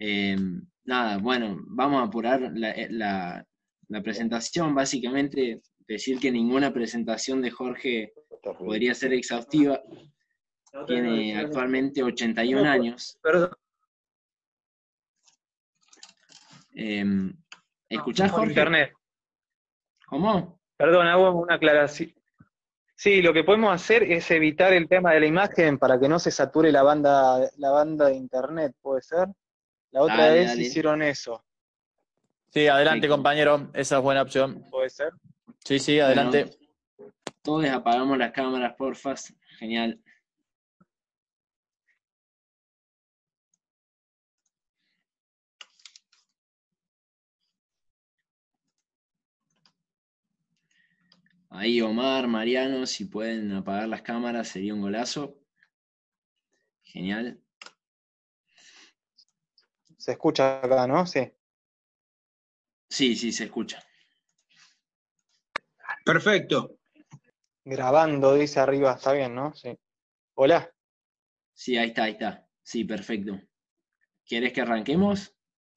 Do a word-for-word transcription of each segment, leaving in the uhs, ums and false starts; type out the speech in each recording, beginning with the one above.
Eh, Nada, bueno, vamos a apurar la, la- la presentación. Básicamente, decir que ninguna presentación de Jorge podría ser exhaustiva. Tiene actualmente ochenta y un años. Perdón, Eh, ¿Escuchás, por Jorge? internet. ¿Cómo? Perdón, hago una aclaración. Sí, lo que podemos hacer es evitar el tema de la imagen para que no se sature la banda, la banda de internet, ¿puede ser? La otra Dale, vez dale. hicieron eso, Sí, adelante, Perfecto. compañero. Esa es buena opción. ¿puede ser? Sí, sí, Bueno, adelante. todos apagamos las cámaras, porfa. Genial. Ahí Omar, Mariano, si pueden apagar las cámaras sería un golazo. Genial. Se escucha acá, ¿no? Sí. Sí, sí, se escucha. Perfecto. Grabando, dice arriba, está bien, ¿no? Sí. Hola. Sí, ahí está, ahí está. Sí, perfecto. ¿Quieres que arranquemos?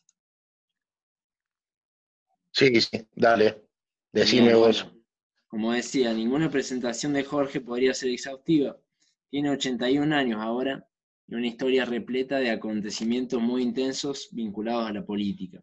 Sí, sí, dale. Decime Genial, vos. bueno. Como decía, ninguna presentación de Jorge podría ser exhaustiva. Tiene ochenta y un años ahora y una historia repleta de acontecimientos muy intensos vinculados a la política.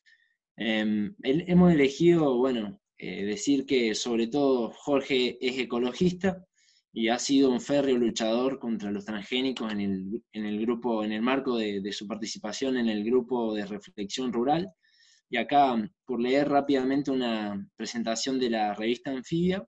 Eh, hemos elegido, bueno, eh, decir que sobre todo Jorge es ecologista y ha sido un férreo luchador contra los transgénicos en el, en el grupo, en el marco de, de su participación en el grupo de reflexión rural. Y acá, por leer rápidamente una presentación de la revista Anfibia,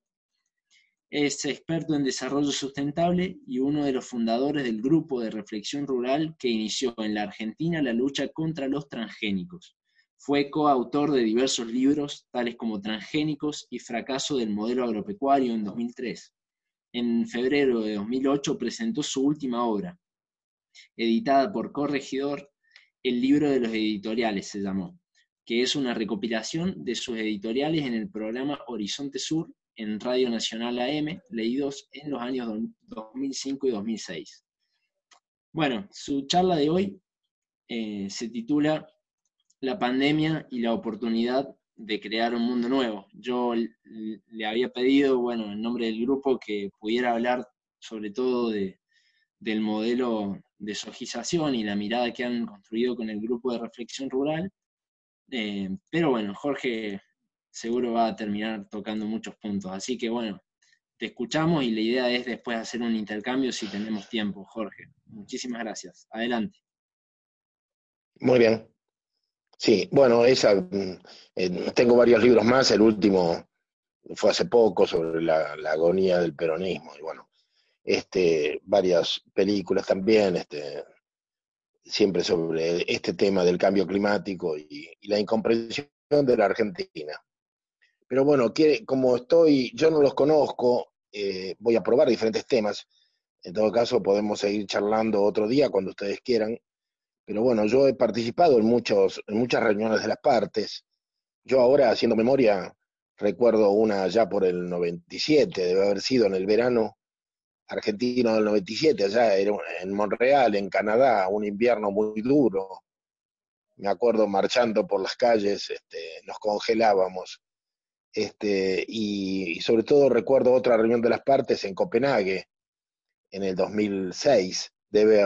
es experto en desarrollo sustentable y uno de los fundadores del grupo de reflexión rural que inició en la Argentina la lucha contra los transgénicos. Fue coautor de diversos libros, tales como Transgénicos y Fracaso del modelo agropecuario en dos mil tres. En febrero de dos mil ocho presentó su última obra, editada por Corregidor, El libro de los editoriales se llamó, que es una recopilación de sus editoriales en el programa Horizonte Sur en Radio Nacional A M, leídos en los años dos mil cinco y dos mil seis. Bueno, su charla de hoy eh, se titula La pandemia y la oportunidad de crear un mundo nuevo. Yo le había pedido, bueno, en nombre del grupo, que pudiera hablar sobre todo de, del modelo de sojización y la mirada que han construido con el grupo de reflexión rural. Eh, pero bueno, Jorge seguro va a terminar tocando muchos puntos. Así que bueno, te escuchamos y la idea es después hacer un intercambio si tenemos tiempo, Jorge. Muchísimas gracias. Adelante. Muy bien. Sí, bueno, esa, mm, eh, tengo varios libros más. El último fue hace poco sobre la, la agonía del peronismo. Y bueno, este, varias películas también, este, siempre sobre este tema del cambio climático y, y la incomprensión de la Argentina. Pero bueno, que, como estoy, yo no los conozco, eh, voy a probar diferentes temas. En todo caso, podemos seguir charlando otro día cuando ustedes quieran. Pero bueno, yo he participado en, muchos, en muchas reuniones de las partes. Yo ahora, haciendo memoria, recuerdo una ya por el noventa y siete, debe haber sido en el verano argentino del noventa y siete, allá en Montreal, en Canadá, un invierno muy duro. Me acuerdo marchando por las calles, este, nos congelábamos. Este, y, y sobre todo recuerdo otra reunión de las partes en Copenhague en el dos mil seis, debe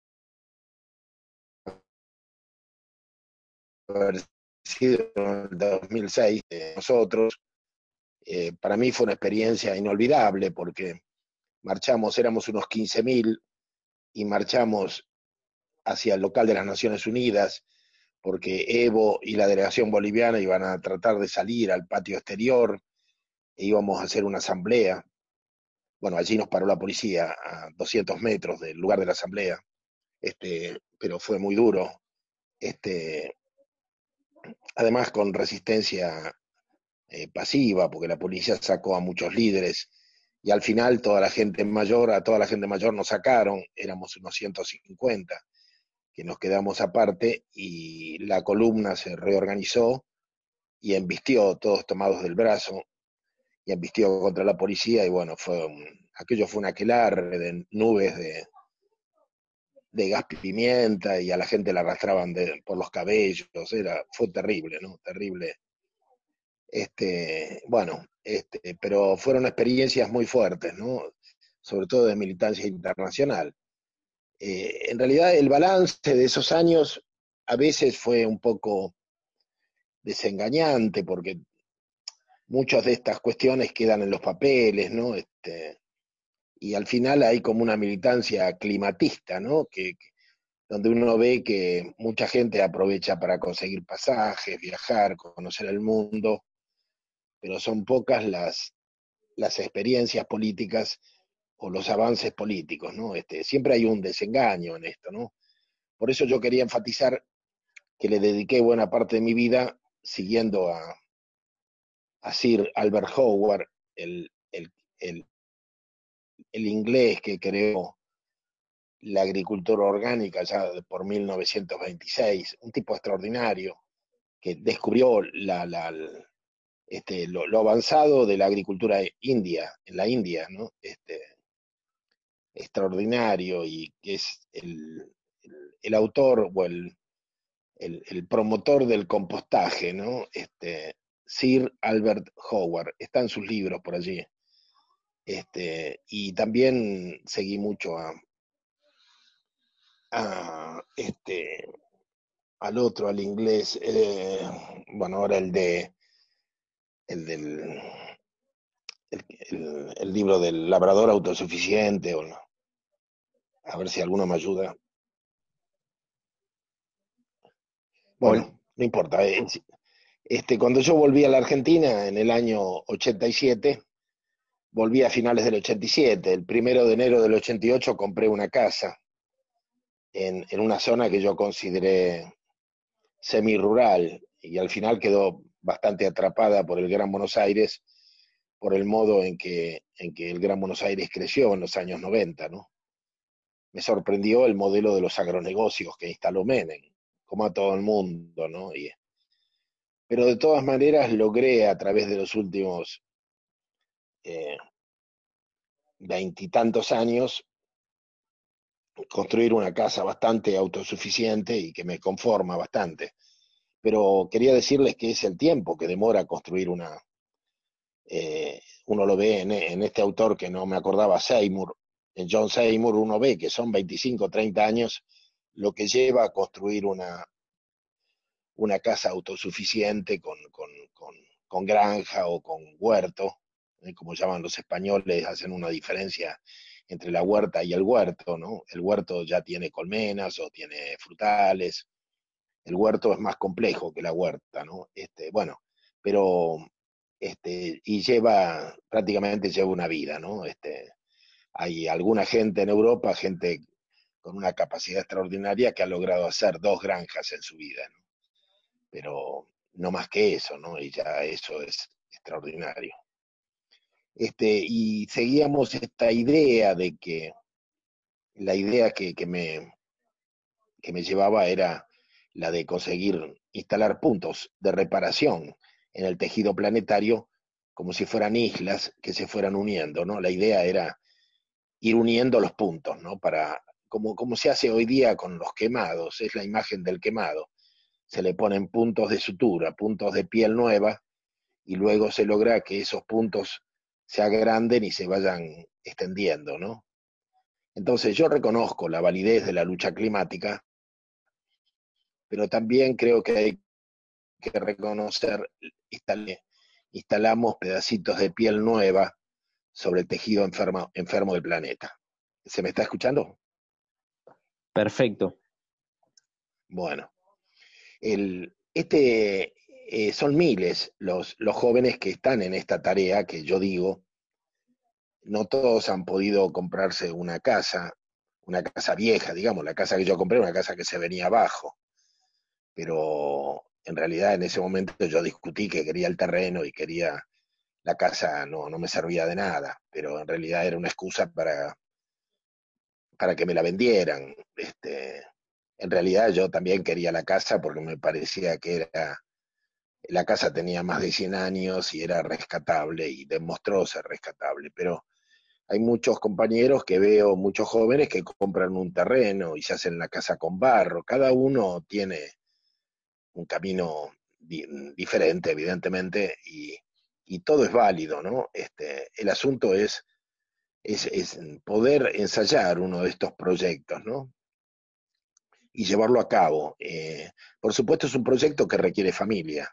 haber sido en el dos mil seis, eh, nosotros. Eh, para mí fue una experiencia inolvidable porque marchamos, éramos unos quince mil y marchamos hacia el local de las Naciones Unidas porque Evo y la delegación boliviana iban a tratar de salir al patio exterior e íbamos a hacer una asamblea. Bueno, allí nos paró la policía a doscientos metros del lugar de la asamblea, este, pero fue muy duro. Este, además con resistencia eh, pasiva, porque la policía sacó a muchos líderes y al final toda la gente mayor, a toda la gente mayor nos sacaron, éramos unos ciento cincuenta que nos quedamos aparte y la columna se reorganizó y embistió, todos tomados del brazo, y embistió contra la policía y bueno, fue un, aquello fue un aquelarre de nubes de, de gas pimienta y a la gente la arrastraban de, por los cabellos, era, fue terrible, ¿no? Terrible. Este, bueno, este, pero fueron experiencias muy fuertes, ¿no? Sobre todo de militancia internacional. Eh, en realidad el balance de esos años a veces fue un poco desengañante porque muchas de estas cuestiones quedan en los papeles, ¿no? Este, y al final hay como una militancia climatista, ¿no? Que, que, donde uno ve que mucha gente aprovecha para conseguir pasajes, viajar, conocer el mundo, pero son pocas las, las experiencias políticas o los avances políticos, ¿no? Este, siempre hay un desengaño en esto, ¿no? Por eso yo quería enfatizar que le dediqué buena parte de mi vida siguiendo a, a Sir Albert Howard, el, el, el, el inglés que creó la agricultura orgánica ya por mil novecientos veintiséis, un tipo extraordinario que descubrió la, la, este, lo, lo, avanzado de la agricultura india, en la India, ¿no? Este, extraordinario y que es el, el, el autor o el, el, el, promotor del compostaje, ¿no? Este, Sir Albert Howard, están sus libros por allí. Este, y también seguí mucho a, a este, al otro, al inglés, eh, bueno, ahora el de, el del, el, el, el libro del labrador autosuficiente, o no. A ver si alguno me ayuda. Bueno, no importa. Este, cuando yo volví a la Argentina en el año ochenta y siete, volví a finales del ochenta y siete. El primero de enero del ochenta y ocho compré una casa en, en una zona que yo consideré semi-rural y al final quedó bastante atrapada por el Gran Buenos Aires, por el modo en que, en que el Gran Buenos Aires creció en los años noventa, ¿no? Me sorprendió el modelo de los agronegocios que instaló Menem, como a todo el mundo, ¿no? Y, pero de todas maneras logré a través de los últimos veintitantos eh, años construir una casa bastante autosuficiente y que me conforma bastante. Pero quería decirles que es el tiempo que demora construir una, eh, uno lo ve en, en este autor que no me acordaba, Seymour, en John Seymour, uno ve que son veinticinco, treinta años lo que lleva a construir una, una casa autosuficiente con, con, con, con granja o con huerto, ¿eh? Como llaman los españoles, hacen una diferencia entre la huerta y el huerto, ¿no? El huerto ya tiene colmenas o tiene frutales, el huerto es más complejo que la huerta, ¿no? Este, bueno, pero, este, y lleva, prácticamente lleva una vida, ¿no? Este, hay alguna gente en Europa, gente con una capacidad extraordinaria que ha logrado hacer dos granjas en su vida, ¿no? Pero no más que eso, ¿no? Y ya eso es extraordinario. Este, y seguíamos esta idea de que, la idea que, que, me, que me llevaba era la de conseguir instalar puntos de reparación en el tejido planetario como si fueran islas que se fueran uniendo, ¿no? La idea era ir uniendo los puntos, ¿no? Para, como, como se hace hoy día con los quemados, es la imagen del quemado. Se le ponen puntos de sutura, puntos de piel nueva, y luego se logra que esos puntos se agranden y se vayan extendiendo, ¿no? Entonces yo reconozco la validez de la lucha climática, pero también creo que hay que reconocer, instalé, instalamos pedacitos de piel nueva sobre el tejido enfermo, enfermo del planeta. ¿Se me está escuchando? Perfecto. Bueno, el, este, eh, son miles los, los jóvenes que están en esta tarea que yo digo. No todos han podido comprarse una casa, una casa vieja, digamos, la casa que yo compré, una casa que se venía abajo, pero en realidad en ese momento yo discutí que quería el terreno y quería la casa, no, no me servía de nada, pero en realidad era una excusa para, para que me la vendieran. Este, en realidad yo también quería la casa porque me parecía que era, la casa tenía más de cien años y era rescatable y demostró ser rescatable, pero hay muchos compañeros que veo, muchos jóvenes que compran un terreno y se hacen la casa con barro. Cada uno tiene un camino di diferente, evidentemente, y, y, todo es válido, ¿no? Este, el asunto es, es, es poder ensayar uno de estos proyectos, ¿no? Y llevarlo a cabo. Eh, por supuesto, es un proyecto que requiere familia.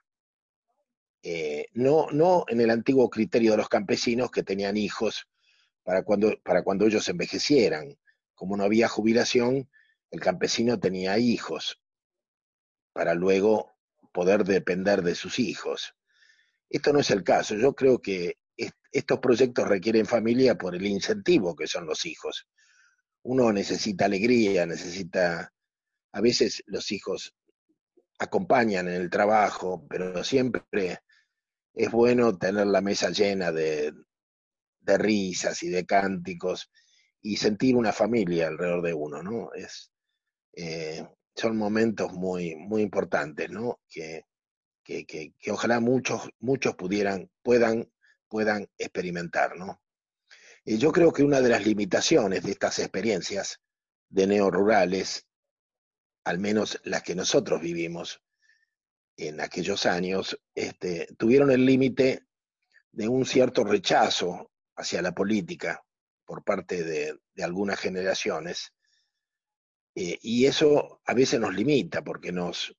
Eh, no, no en el antiguo criterio de los campesinos que tenían hijos para cuando, para cuando ellos envejecieran. Como no había jubilación, el campesino tenía hijos para luego poder depender de sus hijos. Esto no es el caso. Yo creo que est estos proyectos requieren familia por el incentivo que son los hijos. Uno necesita alegría, necesita... A veces los hijos acompañan en el trabajo, pero siempre es bueno tener la mesa llena de, de risas y de cánticos y sentir una familia alrededor de uno, ¿no? Es, eh, son momentos muy, muy importantes, ¿no? Que, que, que, que ojalá muchos, muchos pudieran, puedan, puedan experimentar, ¿no? Y yo creo que una de las limitaciones de estas experiencias de neorurales, al menos las que nosotros vivimos en aquellos años, este, tuvieron el límite de un cierto rechazo hacia la política por parte de, de algunas generaciones, eh, y eso a veces nos limita porque nos,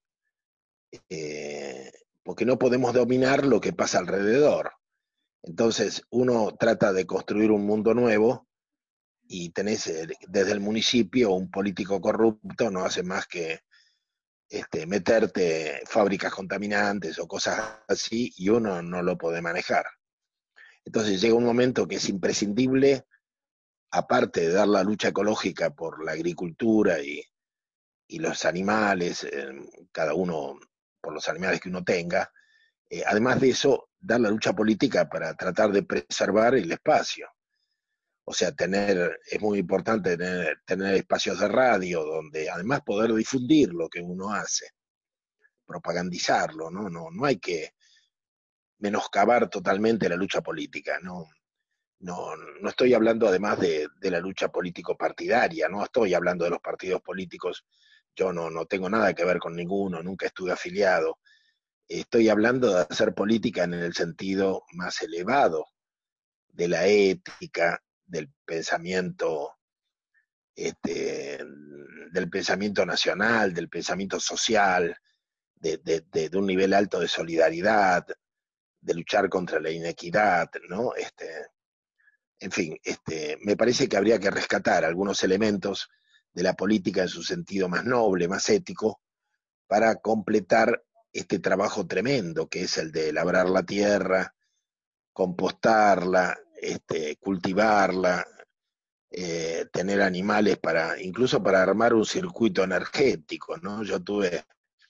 eh, porque no podemos dominar lo que pasa alrededor. Entonces uno trata de construir un mundo nuevo y tenés eh, desde el municipio un político corrupto, no hace más que este, meterte fábricas contaminantes o cosas así y uno no lo puede manejar. Entonces llega un momento que es imprescindible, aparte de dar la lucha ecológica por la agricultura y, y los animales, eh, cada uno por los animales que uno tenga, eh, además de eso, dar la lucha política para tratar de preservar el espacio. O sea, tener, es muy importante tener, tener espacios de radio donde además poder difundir lo que uno hace, propagandizarlo, ¿no? No, no hay que menoscabar totalmente la lucha política, ¿no? No, no estoy hablando además de, de la lucha político-partidaria, no estoy hablando de los partidos políticos, yo no, no tengo nada que ver con ninguno, nunca estuve afiliado. Estoy hablando de hacer política en el sentido más elevado de la ética, del pensamiento, este, del pensamiento nacional, del pensamiento social, de, de, de, de un nivel alto de solidaridad, de luchar contra la inequidad, ¿no? Este, en fin, este, me parece que habría que rescatar algunos elementos de la política en su sentido más noble, más ético, para completar este trabajo tremendo que es el de labrar la tierra, compostarla, este, cultivarla, eh, tener animales para, incluso para armar un circuito energético, ¿no? Yo tuve,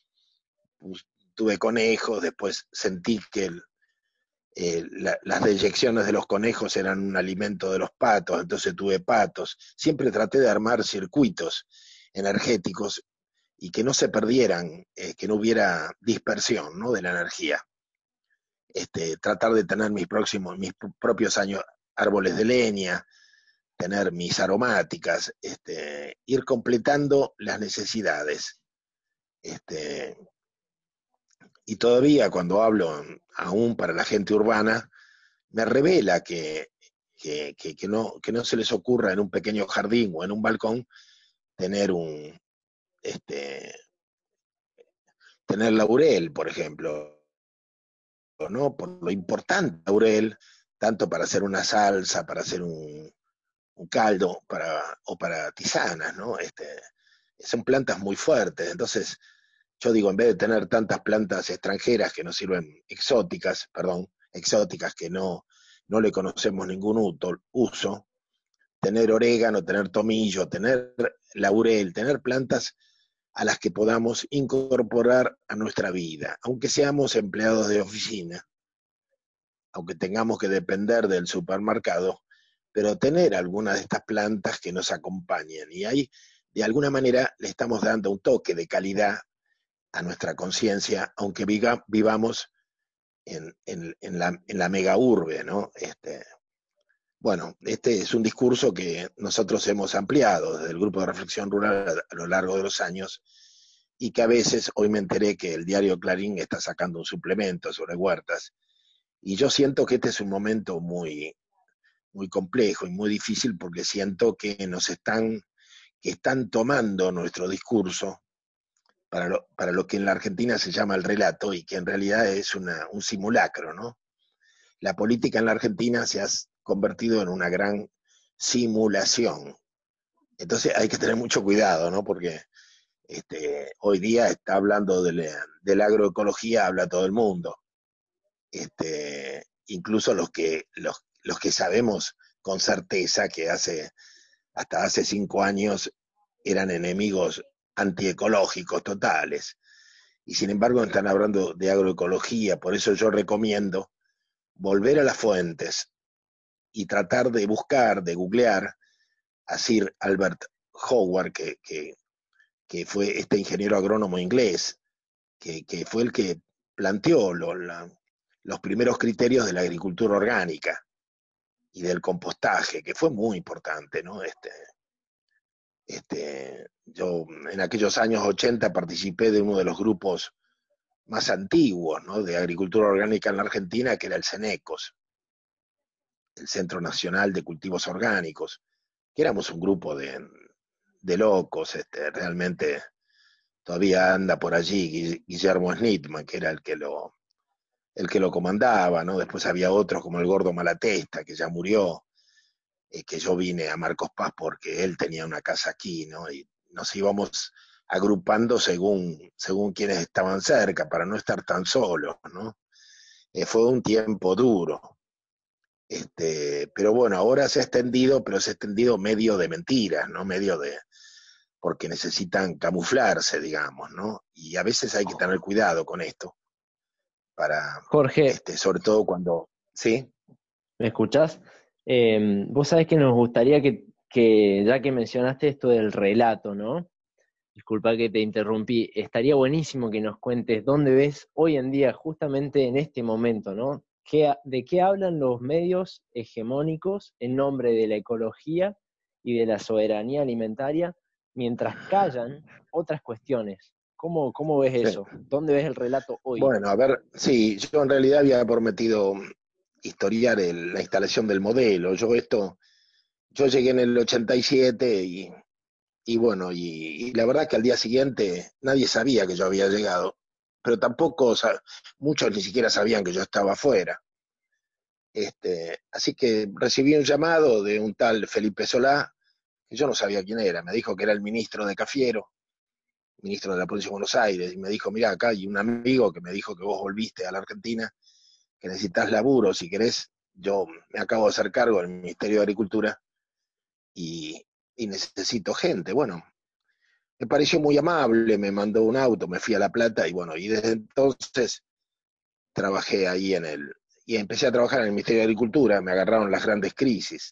tuve conejos, después sentí que el, Eh, la, las deyecciones de los conejos eran un alimento de los patos, entonces tuve patos. Siempre traté de armar circuitos energéticos y que no se perdieran, eh, que no hubiera dispersión, ¿no?, de la energía. Este, tratar de tener mis próximos, mis propios años, árboles de leña, tener mis aromáticas, este, ir completando las necesidades. Este, y todavía cuando hablo aún para la gente urbana, me revela que, que, que, que, no, que no se les ocurra en un pequeño jardín o en un balcón tener un este, tener laurel, por ejemplo, ¿no? Por lo importante laurel, tanto para hacer una salsa, para hacer un, un caldo, para, o para tisanas, ¿no? Este, son plantas muy fuertes, entonces yo digo, en vez de tener tantas plantas extranjeras que nos sirven, exóticas, perdón, exóticas que no, no le conocemos ningún uso, tener orégano, tener tomillo, tener laurel, tener plantas a las que podamos incorporar a nuestra vida, aunque seamos empleados de oficina, aunque tengamos que depender del supermercado, pero tener algunas de estas plantas que nos acompañen. Y ahí, de alguna manera, le estamos dando un toque de calidad a nuestra conciencia, aunque viva, vivamos en, en, en, la, en la mega urbe, ¿no? Este, Bueno, este es un discurso que nosotros hemos ampliado desde el Grupo de Reflexión Rural a, a lo largo de los años y que a veces, hoy me enteré que el diario Clarín está sacando un suplemento sobre huertas, y yo siento que este es un momento muy, muy complejo y muy difícil porque siento que nos están, que están tomando nuestro discurso para lo, para lo que en la Argentina se llama el relato y que en realidad es una, un simulacro, ¿no? La política en la Argentina se ha convertido en una gran simulación. Entonces hay que tener mucho cuidado, ¿no? Porque este, hoy día está hablando de la, de la agroecología, habla todo el mundo. Este, incluso los que, los, los que sabemos con certeza que hace, hasta hace cinco años eran enemigos antiecológicos totales. Y sin embargo están hablando de agroecología, por eso yo recomiendo volver a las fuentes y tratar de buscar, de googlear a Sir Albert Howard, que, que, que fue este ingeniero agrónomo inglés, que, que fue el que planteó lo, la, los primeros criterios de la agricultura orgánica y del compostaje, que fue muy importante, ¿no? Este, este, yo en aquellos años ochenta participé de uno de los grupos más antiguos, ¿no? De agricultura orgánica en la Argentina, que era el CENECOS, el Centro Nacional de Cultivos Orgánicos, que éramos un grupo de, de locos, este, realmente todavía anda por allí Guillermo Snitman, que era el que lo, el que lo comandaba, ¿no? Después había otros como el Gordo Malatesta, que ya murió, eh, que yo vine a Marcos Paz porque él tenía una casa aquí, ¿no? Y nos íbamos agrupando según, según quienes estaban cerca, para no estar tan solos, ¿no? Eh, fue un tiempo duro. Este, pero bueno, ahora se ha extendido, pero se ha extendido medio de mentiras, ¿no? Medio de, porque necesitan camuflarse, digamos, ¿no? Y a veces hay que tener cuidado con esto, para, Jorge, este, sobre todo cuando, ¿sí? ¿me escuchás? Eh, vos sabés que nos gustaría que, que, ya que mencionaste esto del relato, ¿no? Disculpa que te interrumpí, estaría buenísimo que nos cuentes dónde ves hoy en día, justamente en este momento, ¿no? ¿Qué, ¿De qué hablan los medios hegemónicos en nombre de la ecología y de la soberanía alimentaria, mientras callan otras cuestiones? ¿Cómo, cómo ves Sí. eso? ¿Dónde ves el relato hoy? Bueno, a ver, sí, yo en realidad había prometido historiar el, la instalación del modelo. Yo esto, yo llegué en el ochenta y siete y, y bueno, y, y la verdad que al día siguiente nadie sabía que yo había llegado, pero tampoco, o sea, muchos ni siquiera sabían que yo estaba afuera. Este, así que recibí un llamado de un tal Felipe Solá, que yo no sabía quién era, me dijo que era el ministro de Cafiero, ministro de la Provincia de Buenos Aires, y me dijo, mira, acá hay un amigo que me dijo que vos volviste a la Argentina, que necesitas laburo, si querés, yo me acabo de hacer cargo del Ministerio de Agricultura y, y necesito gente. Bueno, me pareció muy amable, me mandó un auto, me fui a La Plata y bueno, y desde entonces trabajé ahí en el, y empecé a trabajar en el Ministerio de Agricultura, me agarraron las grandes crisis.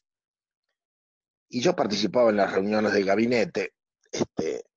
Y yo participaba en las reuniones del gabinete, este,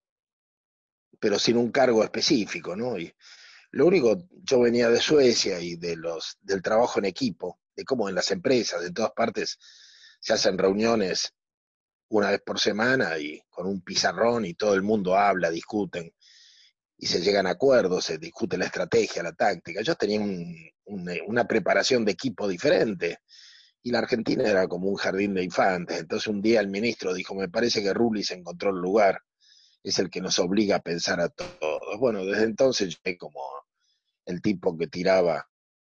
pero sin un cargo específico, ¿no? Y lo único, yo venía de Suecia y de los, del trabajo en equipo, de cómo en las empresas, en todas partes, se hacen reuniones una vez por semana y con un pizarrón y todo el mundo habla, discuten y se llegan a acuerdos, se discute la estrategia, la táctica. Yo tenía un, un, una preparación de equipo diferente y la Argentina era como un jardín de infantes. Entonces un día el ministro dijo, me parece que Rulli se encontró el lugar, es el que nos obliga a pensar a todos. Bueno, desde entonces yo como el tipo que tiraba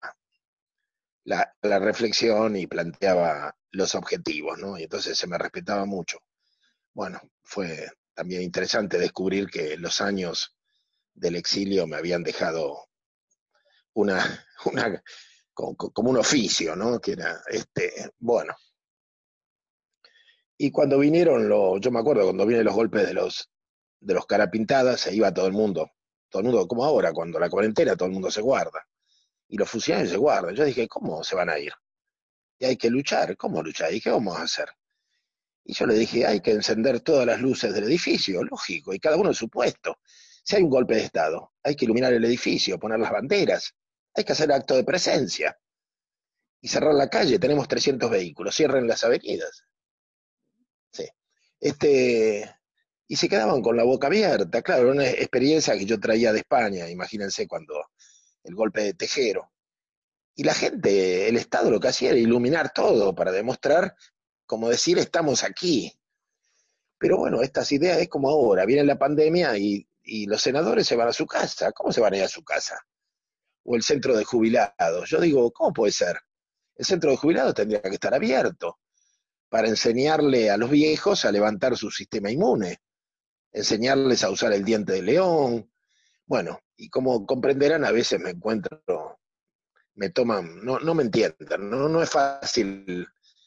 la, la reflexión y planteaba los objetivos, ¿no? Y entonces se me respetaba mucho. Bueno, fue también interesante descubrir que los años del exilio me habían dejado una, una como, como un oficio, ¿no? Que era, este, bueno. Y cuando vinieron los, yo me acuerdo cuando vienen los golpes de los, de los cara pintadas, se iba todo el mundo, todo el mundo, como ahora, cuando la cuarentena, todo el mundo se guarda. Y los funcionarios se guardan. Yo dije, ¿cómo se van a ir? Y hay que luchar, ¿cómo luchar? ¿Y qué vamos a hacer? Y yo le dije, hay que encender todas las luces del edificio, lógico, y cada uno en su puesto. Si hay un golpe de Estado, hay que iluminar el edificio, poner las banderas, hay que hacer acto de presencia. y cerrar la calle, tenemos trescientos vehículos, cierren las avenidas. Sí. Este, y se quedaban con la boca abierta, claro, era una experiencia que yo traía de España, imagínense cuando el golpe de Tejero. Y la gente, el Estado lo que hacía era iluminar todo para demostrar, como decir, estamos aquí. Pero bueno, estas ideas es como ahora, viene la pandemia y, y los senadores se van a su casa. ¿Cómo se van a ir a su casa? O el centro de jubilados. Yo digo, ¿cómo puede ser? El centro de jubilados tendría que estar abierto para enseñarle a los viejos a levantar su sistema inmune, enseñarles a usar el diente de león. Bueno, y como comprenderán, a veces me encuentro, me toman, no, no me entienden, no, no es fácil.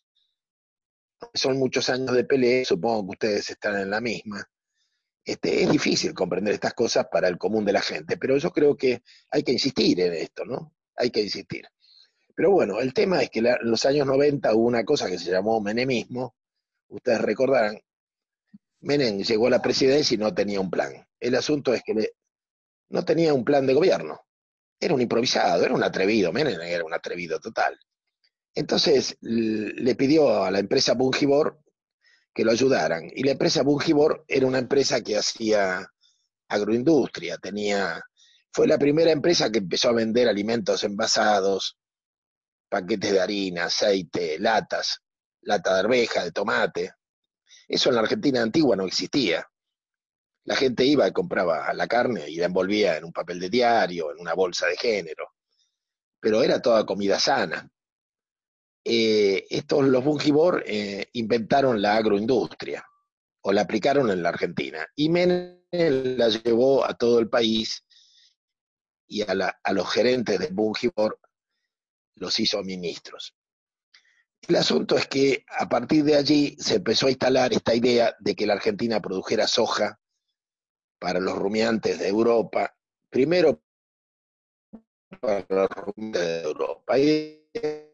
Son muchos años de pelea, supongo que ustedes están en la misma. Este, es difícil comprender estas cosas para el común de la gente, pero yo creo que hay que insistir en esto, ¿no? Hay que insistir. Pero bueno, el tema es que la, en los años noventa hubo una cosa que se llamó menemismo. Ustedes recordarán, Menem llegó a la presidencia y no tenía un plan. El asunto es que le, no tenía un plan de gobierno. Era un improvisado, era un atrevido, Menem era un atrevido total. Entonces le pidió a la empresa Bungibor que lo ayudaran. Y la empresa Bungibor era una empresa que hacía agroindustria, tenía, fue la primera empresa que empezó a vender alimentos envasados, paquetes de harina, aceite, latas, lata de arveja, de tomate. Eso en la Argentina antigua no existía. La gente iba y compraba la carne y la envolvía en un papel de diario, en una bolsa de género. Pero era toda comida sana. Eh, estos, los Bungibor, eh, inventaron la agroindustria, o la aplicaron en la Argentina. Y Menem la llevó a todo el país y a, la, a los gerentes de Bungibor los hizo ministros. El asunto es que a partir de allí se empezó a instalar esta idea de que la Argentina produjera soja para los rumiantes de Europa, primero para los rumiantes de Europa. Y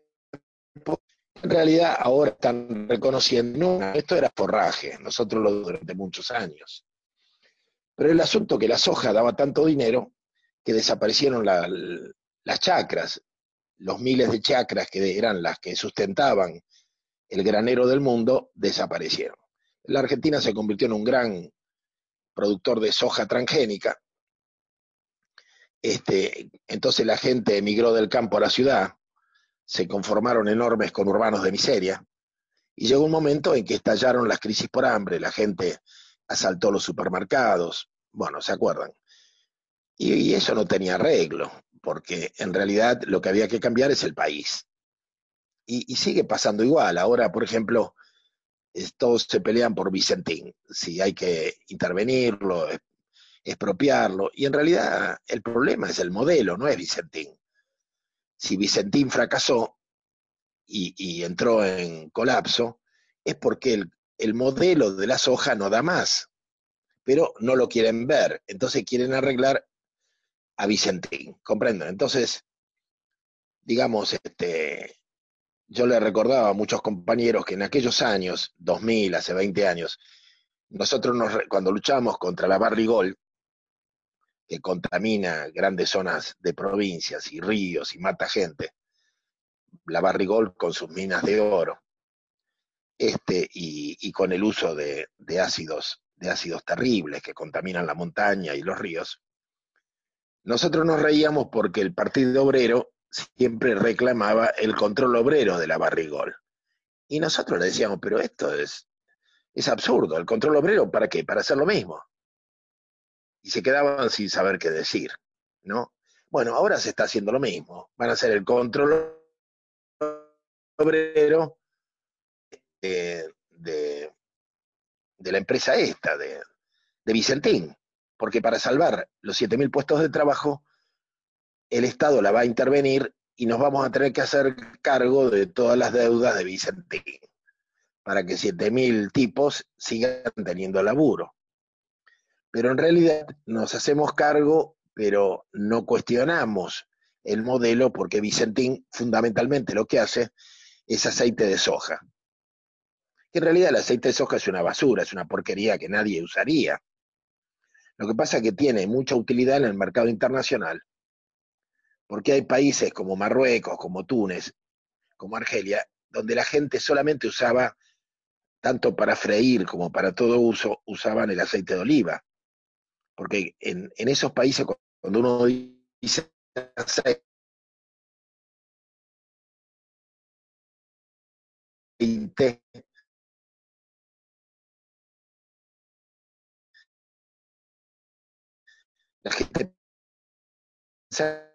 en realidad ahora están reconociendo, no, esto era forraje, nosotros lo durante muchos años. Pero el asunto es que la soja daba tanto dinero que desaparecieron la, las chacras, los miles de chacras que eran las que sustentaban el granero del mundo, desaparecieron. La Argentina se convirtió en un gran productor de soja transgénica. Este, entonces la gente emigró del campo a la ciudad, se conformaron enormes conurbanos de miseria, y llegó un momento en que estallaron las crisis por hambre, la gente asaltó los supermercados, bueno, ¿se acuerdan? Y, y eso no tenía arreglo, porque en realidad lo que había que cambiar es el país. Y, y sigue pasando igual. Ahora, por ejemplo, todos se pelean por Vicentín, si hay que intervenirlo, expropiarlo, y en realidad el problema es el modelo, no es Vicentín. Si Vicentín fracasó y, y entró en colapso, es porque el, el modelo de la soja no da más, pero no lo quieren ver, entonces quieren arreglar a Vicentín, ¿comprenden? Entonces, digamos, este, yo le recordaba a muchos compañeros que en aquellos años, dos mil, hace veinte años, nosotros nos, cuando luchamos contra la barrigol, que contamina grandes zonas de provincias y ríos y mata gente, la barrigol con sus minas de oro, este, y, y con el uso de, de, ácidos, de ácidos terribles que contaminan la montaña y los ríos, nosotros nos reíamos porque el Partido Obrero siempre reclamaba el control obrero de la barrigol. Y nosotros le decíamos, pero esto es, es absurdo, el control obrero, ¿para qué? Para hacer lo mismo. Y se quedaban sin saber qué decir, ¿no? Bueno, ahora se está haciendo lo mismo. Van a hacer el control obrero eh, de, de la empresa esta, de, de Vicentín, porque para salvar los siete mil puestos de trabajo, el Estado la va a intervenir y nos vamos a tener que hacer cargo de todas las deudas de Vicentín, para que siete mil tipos sigan teniendo laburo. Pero en realidad nos hacemos cargo, pero no cuestionamos el modelo, porque Vicentín fundamentalmente lo que hace es aceite de soja. Que en realidad el aceite de soja es una basura, es una porquería que nadie usaría. Lo que pasa es que tiene mucha utilidad en el mercado internacional, porque hay países como Marruecos, como Túnez, como Argelia, donde la gente solamente usaba, tanto para freír como para todo uso, usaban el aceite de oliva. Porque en, en esos países, cuando uno dice aceite, la gente piensa,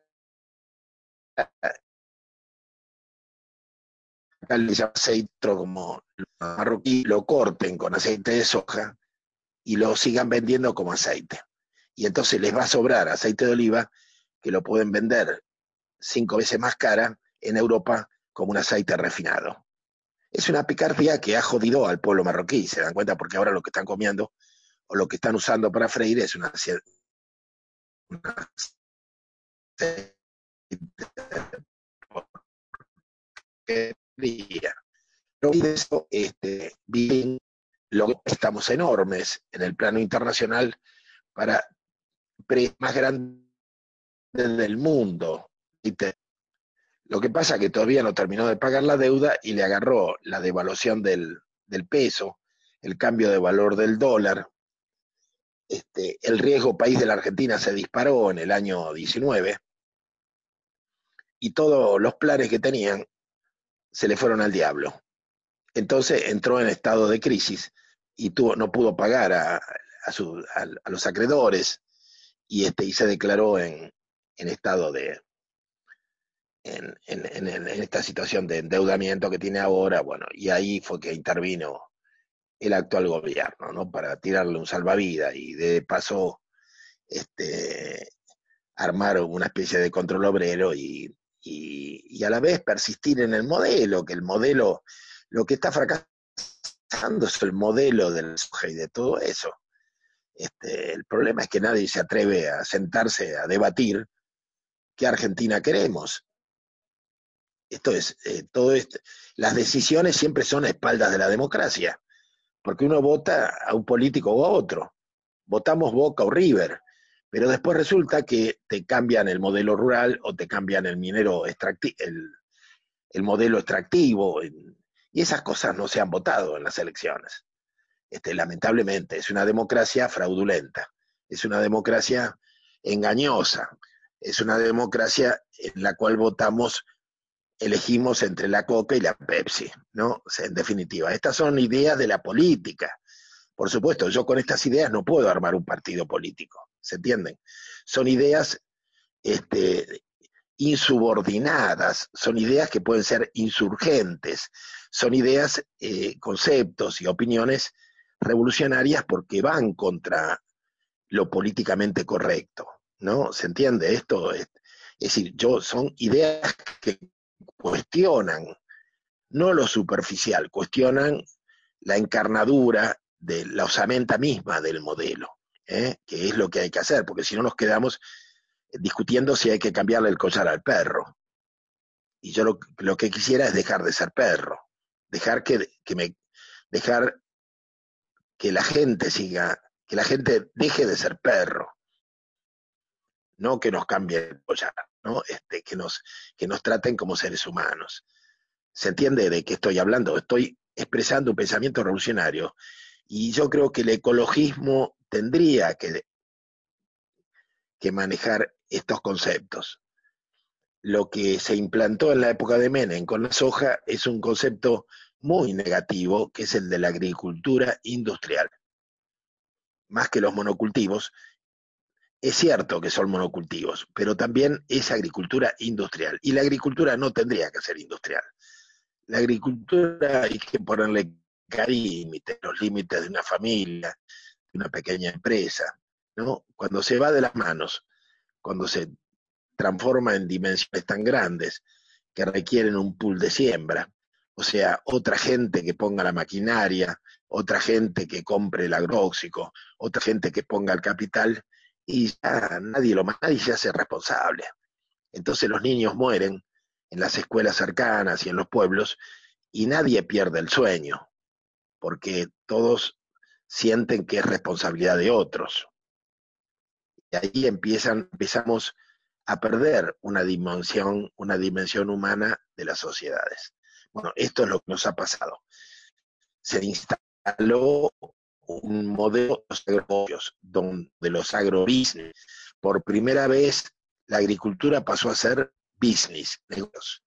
acá le llama aceite como marroquí, lo corten con aceite de soja y lo sigan vendiendo como aceite. Y entonces les va a sobrar aceite de oliva que lo pueden vender cinco veces más cara en Europa como un aceite refinado. Es una picardía que ha jodido al pueblo marroquí, se dan cuenta, porque ahora lo que están comiendo o lo que están usando para freír es una, una porquería. Pero de eso, este, bien, lo, estamos enormes en el plano internacional para pre más grandes del mundo. Lo que pasa es que todavía no terminó de pagar la deuda y le agarró la devaluación del, del peso, el cambio de valor del dólar. Este, el riesgo país de la Argentina se disparó en el año diecinueve y todos los planes que tenían se le fueron al diablo. Entonces entró en estado de crisis y tuvo, no pudo pagar a, a, su, a, a los acreedores y, este, y se declaró en, en estado de, En, en, en, esta situación de endeudamiento que tiene ahora, bueno, y ahí fue que intervino el actual gobierno, ¿no? Para tirarle un salvavidas y de paso este, armar una especie de control obrero y, y, y a la vez persistir en el modelo, que el modelo, lo que está fracasando es el modelo del soja y de todo eso. Este, el problema es que nadie se atreve a sentarse a debatir qué Argentina queremos. Esto es, eh, todo esto, las decisiones siempre son a espaldas de la democracia, porque uno vota a un político o a otro. Votamos Boca o River, pero después resulta que te cambian el modelo rural o te cambian el minero extractivo, el, el modelo extractivo, y esas cosas no se han votado en las elecciones. Este, lamentablemente, es una democracia fraudulenta, es una democracia engañosa, es una democracia en la cual votamos elegimos entre la Coca y la Pepsi, ¿no? O sea, en definitiva, estas son ideas de la política. Por supuesto, yo con estas ideas no puedo armar un partido político, ¿se entienden? Son ideas este, insubordinadas, son ideas que pueden ser insurgentes, son ideas, eh, conceptos y opiniones revolucionarias porque van contra lo políticamente correcto, ¿no? ¿Se entiende esto? Es, es decir, yo, son ideas que cuestionan, no lo superficial, cuestionan la encarnadura de la osamenta misma del modelo, ¿eh? Que es lo que hay que hacer, porque si no nos quedamos discutiendo si hay que cambiarle el collar al perro. Y yo lo, lo que quisiera es dejar de ser perro, dejar que, que me, dejar que la gente siga, que la gente deje de ser perro, no que nos cambie el collar, ¿no? Este, que nos, que nos traten como seres humanos. ¿Se entiende de qué estoy hablando? Estoy expresando un pensamiento revolucionario y yo creo que el ecologismo tendría que, que manejar estos conceptos. Lo que se implantó en la época de Menem con la soja es un concepto muy negativo, que es el de la agricultura industrial. Más que los monocultivos, es cierto que son monocultivos, pero también es agricultura industrial. Y la agricultura no tendría que ser industrial. La agricultura hay que ponerle límites, los límites de una familia, de una pequeña empresa, ¿no? Cuando se va de las manos, cuando se transforma en dimensiones tan grandes que requieren un pool de siembra, o sea, otra gente que ponga la maquinaria, otra gente que compre el agrotóxico, otra gente que ponga el capital, y ya nadie lo más, nadie se hace responsable. Entonces los niños mueren en las escuelas cercanas y en los pueblos, y nadie pierde el sueño, porque todos sienten que es responsabilidad de otros. Y ahí empiezan, empezamos a perder una dimensión, una dimensión humana de las sociedades. Bueno, esto es lo que nos ha pasado. Se instaló un modelo de los agrobios, donde los agrobusiness, por primera vez la agricultura pasó a ser business, negocios.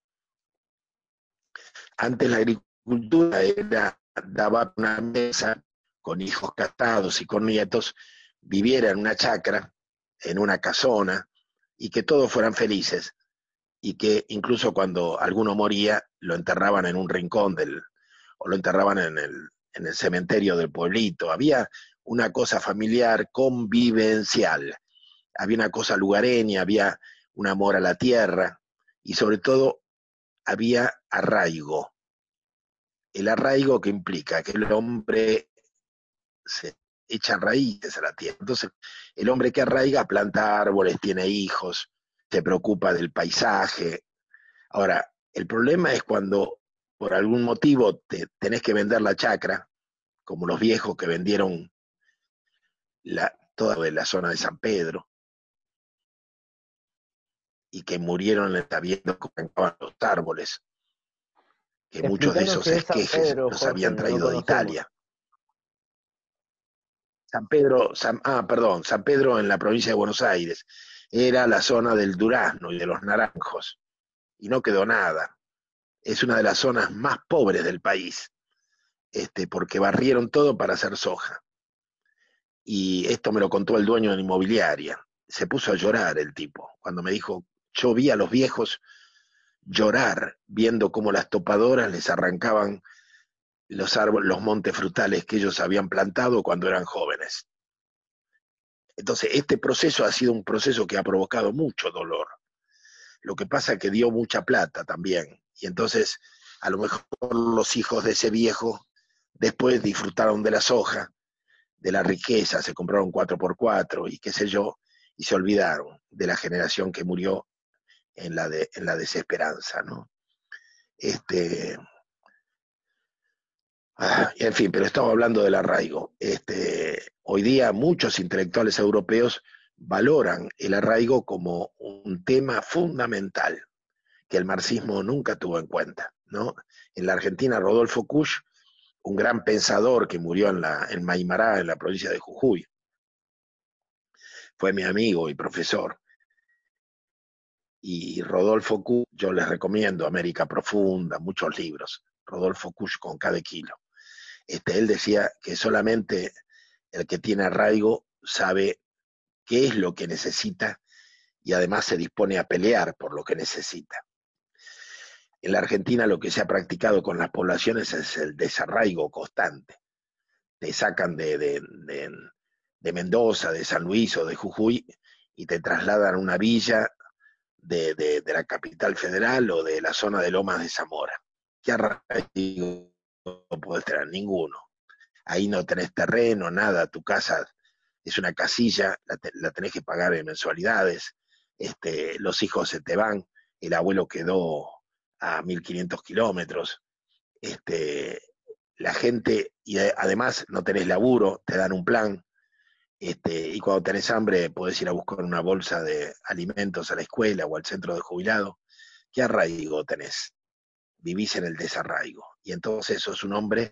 Antes la agricultura era, daba una mesa con hijos casados y con nietos, viviera en una chacra, en una casona, y que todos fueran felices, y que incluso cuando alguno moría, lo enterraban en un rincón del, o lo enterraban en el, en el cementerio del pueblito. Había una cosa familiar convivencial, había una cosa lugareña, había un amor a la tierra, y sobre todo había arraigo. El arraigo que implica que el hombre se echa raíces a la tierra. Entonces, el hombre que arraiga planta árboles, tiene hijos, se preocupa del paisaje. Ahora, el problema es cuando por algún motivo te tenés que vender la chacra, como los viejos que vendieron la, toda la zona de San Pedro, y que murieron sabiendo que plantaban los árboles, que muchos de Explícanos esos qué es San esquejes Pedro, los Jorge, habían no lo traído de conocemos. Italia. San Pedro, San, ah, perdón, San Pedro en la provincia de Buenos Aires, era la zona del durazno y de los naranjos, y no quedó nada. Es una de las zonas más pobres del país, este, porque barrieron todo para hacer soja. Y esto me lo contó el dueño de la inmobiliaria. Se puso a llorar el tipo, cuando me dijo, yo vi a los viejos llorar, viendo cómo las topadoras les arrancaban los árboles, los montes frutales que ellos habían plantado cuando eran jóvenes. Entonces, este proceso ha sido un proceso que ha provocado mucho dolor. Lo que pasa es que dio mucha plata también. Y entonces, a lo mejor los hijos de ese viejo después disfrutaron de la soja, de la riqueza, se compraron cuatro por cuatro y qué sé yo, y se olvidaron de la generación que murió en la, de, en la desesperanza, ¿no? Este, ah, en fin, pero estamos hablando del arraigo. Este, hoy día muchos intelectuales europeos valoran el arraigo como un tema fundamental que el marxismo nunca tuvo en cuenta, ¿no? En la Argentina, Rodolfo Kusch, un gran pensador que murió en, la, en Maimará, en la provincia de Jujuy, fue mi amigo y profesor. Y Rodolfo Kusch, yo les recomiendo América Profunda, muchos libros, Rodolfo Kusch con cada kilo. Este, él decía que solamente el que tiene arraigo sabe qué es lo que necesita y además se dispone a pelear por lo que necesita. En la Argentina lo que se ha practicado con las poblaciones es el desarraigo constante. Te sacan de, de, de, de Mendoza, de San Luis o de Jujuy y te trasladan a una villa de, de, de la capital federal o de la zona de Lomas de Zamora. ¿Qué arraigo podés tener? Ninguno. Ahí no tenés terreno, nada, tu casa es una casilla, la, te, la tenés que pagar en mensualidades, este, los hijos se te van, el abuelo quedó a mil quinientos kilómetros, este, la gente, y además no tenés laburo, te dan un plan, este, y cuando tenés hambre podés ir a buscar una bolsa de alimentos a la escuela o al centro de jubilado. ¿Qué arraigo tenés? Vivís en el desarraigo, y entonces sos un hombre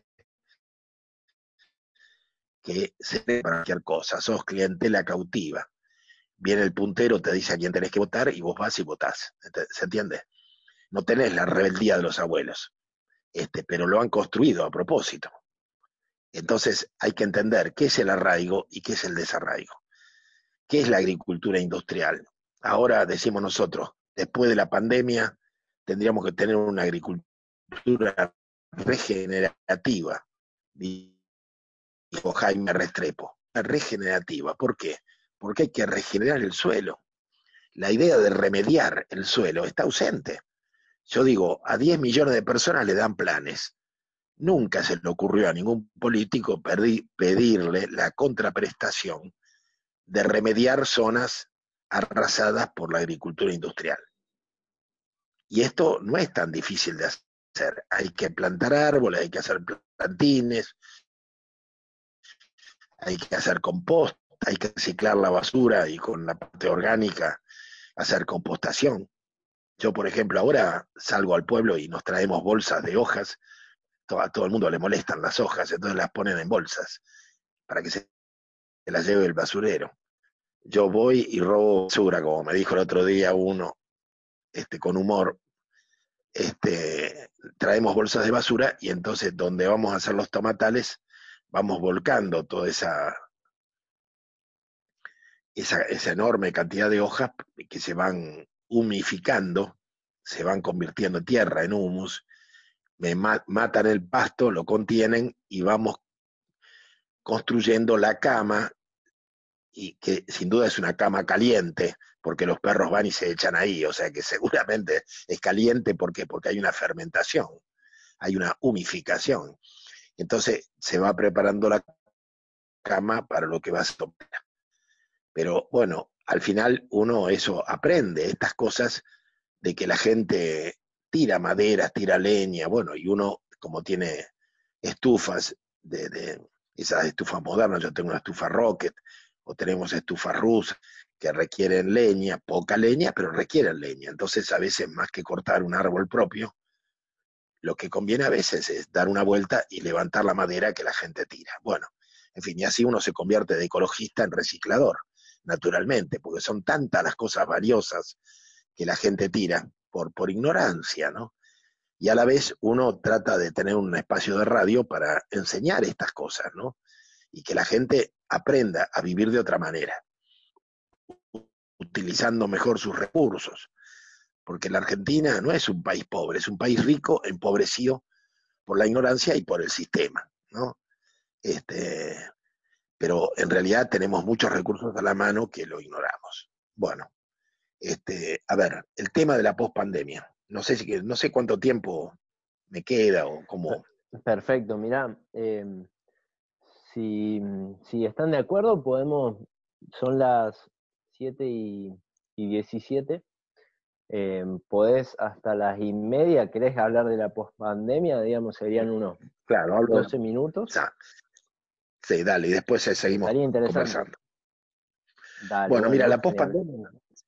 que se ve para cualquier cosa, sos clientela cautiva. Viene el puntero, te dice a quién tenés que votar y vos vas y votás. ¿Se entiende? No tenés la rebeldía de los abuelos, este, pero lo han construido a propósito. Entonces hay que entender qué es el arraigo y qué es el desarraigo. ¿Qué es la agricultura industrial? Ahora decimos nosotros, después de la pandemia, tendríamos que tener una agricultura regenerativa, dijo Jaime Restrepo. Regenerativa, ¿por qué? Porque hay que regenerar el suelo. La idea de remediar el suelo está ausente. Yo digo, a diez millones de personas le dan planes. Nunca se le ocurrió a ningún político pedirle la contraprestación de remediar zonas arrasadas por la agricultura industrial. Y esto no es tan difícil de hacer. Hay que plantar árboles, hay que hacer plantines, hay que hacer compost, hay que reciclar la basura y con la parte orgánica hacer compostación. Yo, por ejemplo, ahora salgo al pueblo y nos traemos bolsas de hojas. Todo, a todo el mundo le molestan las hojas, entonces las ponen en bolsas para que se las lleve el basurero. Yo voy y robo basura, como me dijo el otro día uno, este, con humor. Este, traemos bolsas de basura y entonces donde vamos a hacer los tomatales, vamos volcando toda esa, esa, esa enorme cantidad de hojas que se van humificando, se van convirtiendo en tierra, en humus, me ma- matan el pasto, lo contienen y vamos construyendo la cama, y que sin duda es una cama caliente, porque los perros van y se echan ahí, o sea que seguramente es caliente, ¿por qué? Porque hay una fermentación, hay una humificación. Entonces se va preparando la cama para lo que va a ser. Pero bueno, al final uno eso aprende, estas cosas de que la gente tira maderas, tira leña, bueno, y uno como tiene estufas, de, de esas estufas modernas, yo tengo una estufa Rocket, o tenemos estufas rusas que requieren leña, poca leña, pero requieren leña. Entonces a veces más que cortar un árbol propio, lo que conviene a veces es dar una vuelta y levantar la madera que la gente tira. Bueno, en fin, y así uno se convierte de ecologista en reciclador, naturalmente, porque son tantas las cosas valiosas que la gente tira por, por ignorancia, ¿no? Y a la vez uno trata de tener un espacio de radio para enseñar estas cosas, ¿no? Y que la gente aprenda a vivir de otra manera, utilizando mejor sus recursos, porque la Argentina no es un país pobre, es un país rico, empobrecido por la ignorancia y por el sistema, ¿no? Este, pero en realidad tenemos muchos recursos a la mano que lo ignoramos. Bueno, este, a ver, el tema de la pospandemia. No sé si no sé cuánto tiempo me queda o cómo. Perfecto, mirá, eh, si, si están de acuerdo, podemos, son las siete y, y diecisiete, eh, podés hasta las y media, ¿querés hablar de la pospandemia? Digamos, serían unos Claro, hablo doce minutos. ya. Sí, dale, y después seguimos Estaría interesante. conversando. Dale, Bueno, bueno, mira, la genial. pospandemia.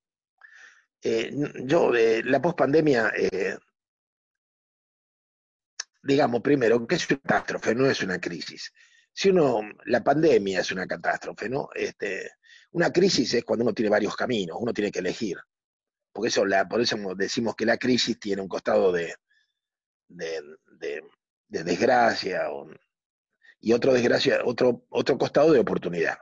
Eh, yo, eh, la pospandemia, eh, digamos, primero, que es una catástrofe, no es una crisis. Si uno, la pandemia es una catástrofe, ¿no? Este, una crisis es cuando uno tiene varios caminos, uno tiene que elegir. Porque eso, la, por eso decimos que la crisis tiene un costado de, de, de, de desgracia o, y otro desgracia, otro, otro costado de oportunidad.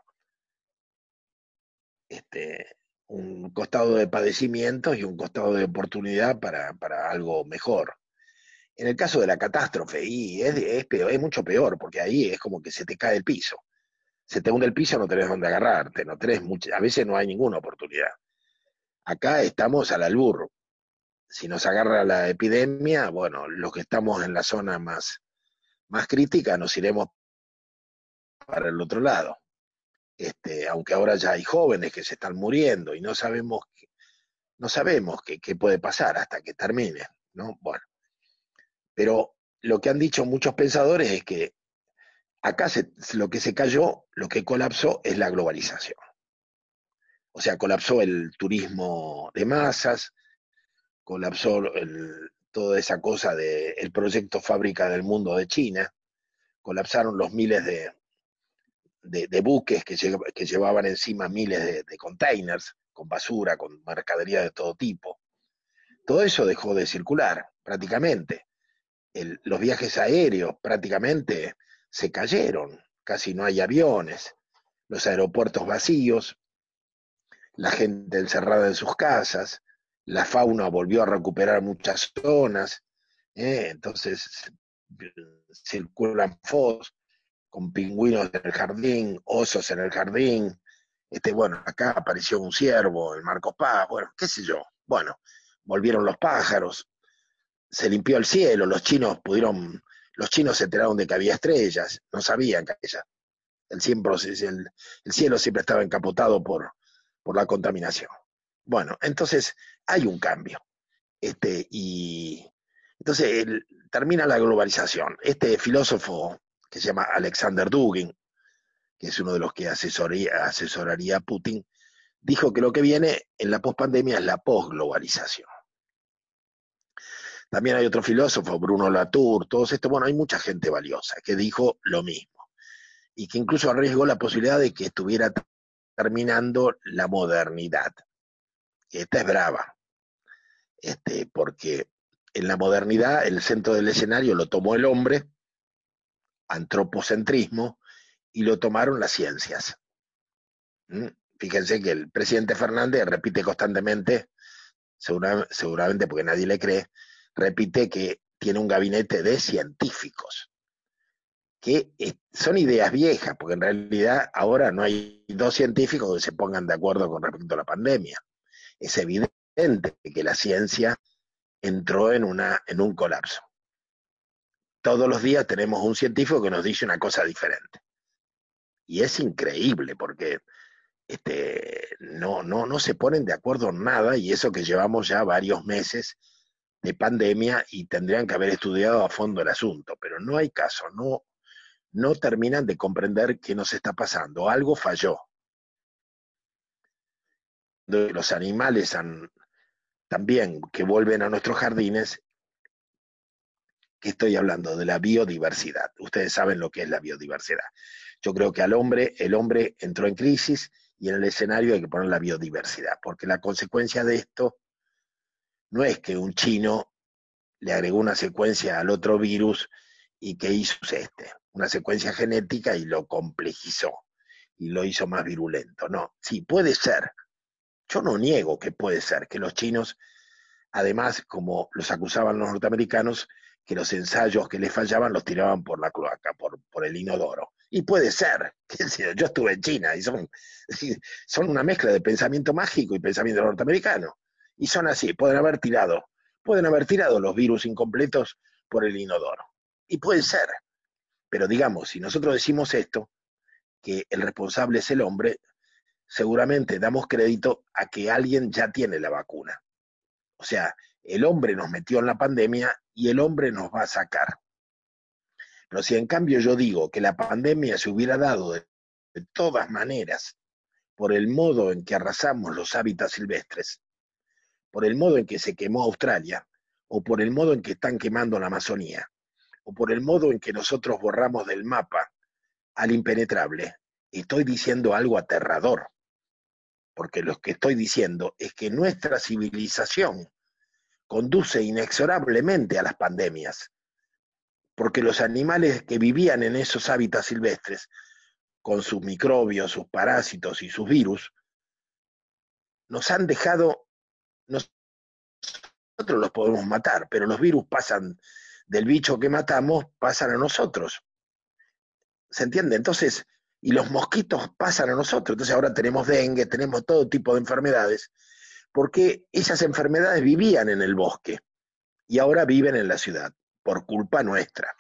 Este, un costado de padecimientos y un costado de oportunidad para, para algo mejor. En el caso de la catástrofe, y es, es, peor, es mucho peor, porque ahí es como que se te cae el piso. Se te hunde el piso, no tenés dónde agarrarte, no tenés mucha, a veces no hay ninguna oportunidad. Acá estamos al albur. Si nos agarra la epidemia, bueno, los que estamos en la zona más, más crítica nos iremos para el otro lado. Este, aunque ahora ya hay jóvenes que se están muriendo y no sabemos, no sabemos qué, qué puede pasar hasta que termine, ¿no? Bueno, pero lo que han dicho muchos pensadores es que acá se, lo que se cayó, lo que colapsó es la globalización. O sea, colapsó el turismo de masas, colapsó el, toda esa cosa del de, proyecto Fábrica del Mundo de China, colapsaron los miles de, de, de buques que, lle, que, llevaban encima miles de, de containers con basura, con mercadería de todo tipo. Todo eso dejó de circular prácticamente. El, los viajes aéreos prácticamente se cayeron, casi no hay aviones, los aeropuertos vacíos, la gente encerrada en sus casas, la fauna volvió a recuperar muchas zonas, ¿eh? Entonces circulan fotos con pingüinos en el jardín, osos en el jardín, este, bueno, acá apareció un ciervo, el Marcos Paz, bueno, qué sé yo, bueno, volvieron los pájaros, se limpió el cielo, los chinos pudieron, los chinos se enteraron de que había estrellas, no sabían que había, el, siempre, el, el cielo siempre estaba encapotado por, por la contaminación. Bueno, entonces hay un cambio, este, y entonces el, termina la globalización. Este filósofo que se llama Alexander Dugin, que es uno de los que asesoría, asesoraría a Putin, dijo que lo que viene en la pospandemia es la posglobalización. También hay otro filósofo, Bruno Latour, todos estos, bueno, hay mucha gente valiosa que dijo lo mismo, y que incluso arriesgó la posibilidad de que estuviera terminando la modernidad. Esta es brava, este, porque en la modernidad el centro del escenario lo tomó el hombre, antropocentrismo, y lo tomaron las ciencias. ¿Mm? Fíjense que el presidente Fernández repite constantemente, segura, seguramente porque nadie le cree, repite que tiene un gabinete de científicos, que son ideas viejas, porque en realidad ahora no hay dos científicos que se pongan de acuerdo con respecto a la pandemia. Es evidente que la ciencia entró en, una, en un colapso. Todos los días tenemos un científico que nos dice una cosa diferente. Y es increíble porque este, no, no, no se ponen de acuerdo en nada, y eso que llevamos ya varios meses de pandemia y tendrían que haber estudiado a fondo el asunto, pero no hay caso, no, no terminan de comprender qué nos está pasando, algo falló. Los animales han, también que vuelven a nuestros jardines, que estoy hablando de la biodiversidad. Ustedes saben lo que es la biodiversidad. Yo creo que al hombre, el hombre entró en crisis y en el escenario hay que poner la biodiversidad, porque la consecuencia de esto no es que un chino le agregó una secuencia al otro virus y que hizo este, una secuencia genética y lo complejizó y lo hizo más virulento. No, sí, puede ser. Yo no niego que puede ser que los chinos, además, como los acusaban los norteamericanos, que los ensayos que les fallaban los tiraban por la cloaca, por, por el inodoro. Y puede ser, yo estuve en China y son, son una mezcla de pensamiento mágico y pensamiento norteamericano. Y son así, pueden haber tirado, pueden haber tirado los virus incompletos por el inodoro. Y puede ser, pero digamos, si nosotros decimos esto, que el responsable es el hombre, seguramente damos crédito a que alguien ya tiene la vacuna. O sea, el hombre nos metió en la pandemia y el hombre nos va a sacar. Pero si en cambio yo digo que la pandemia se hubiera dado de, de todas maneras por el modo en que arrasamos los hábitats silvestres, por el modo en que se quemó Australia, o por el modo en que están quemando la Amazonía, o por el modo en que nosotros borramos del mapa al impenetrable, estoy diciendo algo aterrador. Porque lo que estoy diciendo es que nuestra civilización conduce inexorablemente a las pandemias, porque los animales que vivían en esos hábitats silvestres, con sus microbios, sus parásitos y sus virus, nos han dejado, nosotros los podemos matar, pero los virus pasan del bicho que matamos, pasan a nosotros. ¿Se entiende? Entonces, y los mosquitos pasan a nosotros, entonces ahora tenemos dengue, tenemos todo tipo de enfermedades, porque esas enfermedades vivían en el bosque y ahora viven en la ciudad, por culpa nuestra.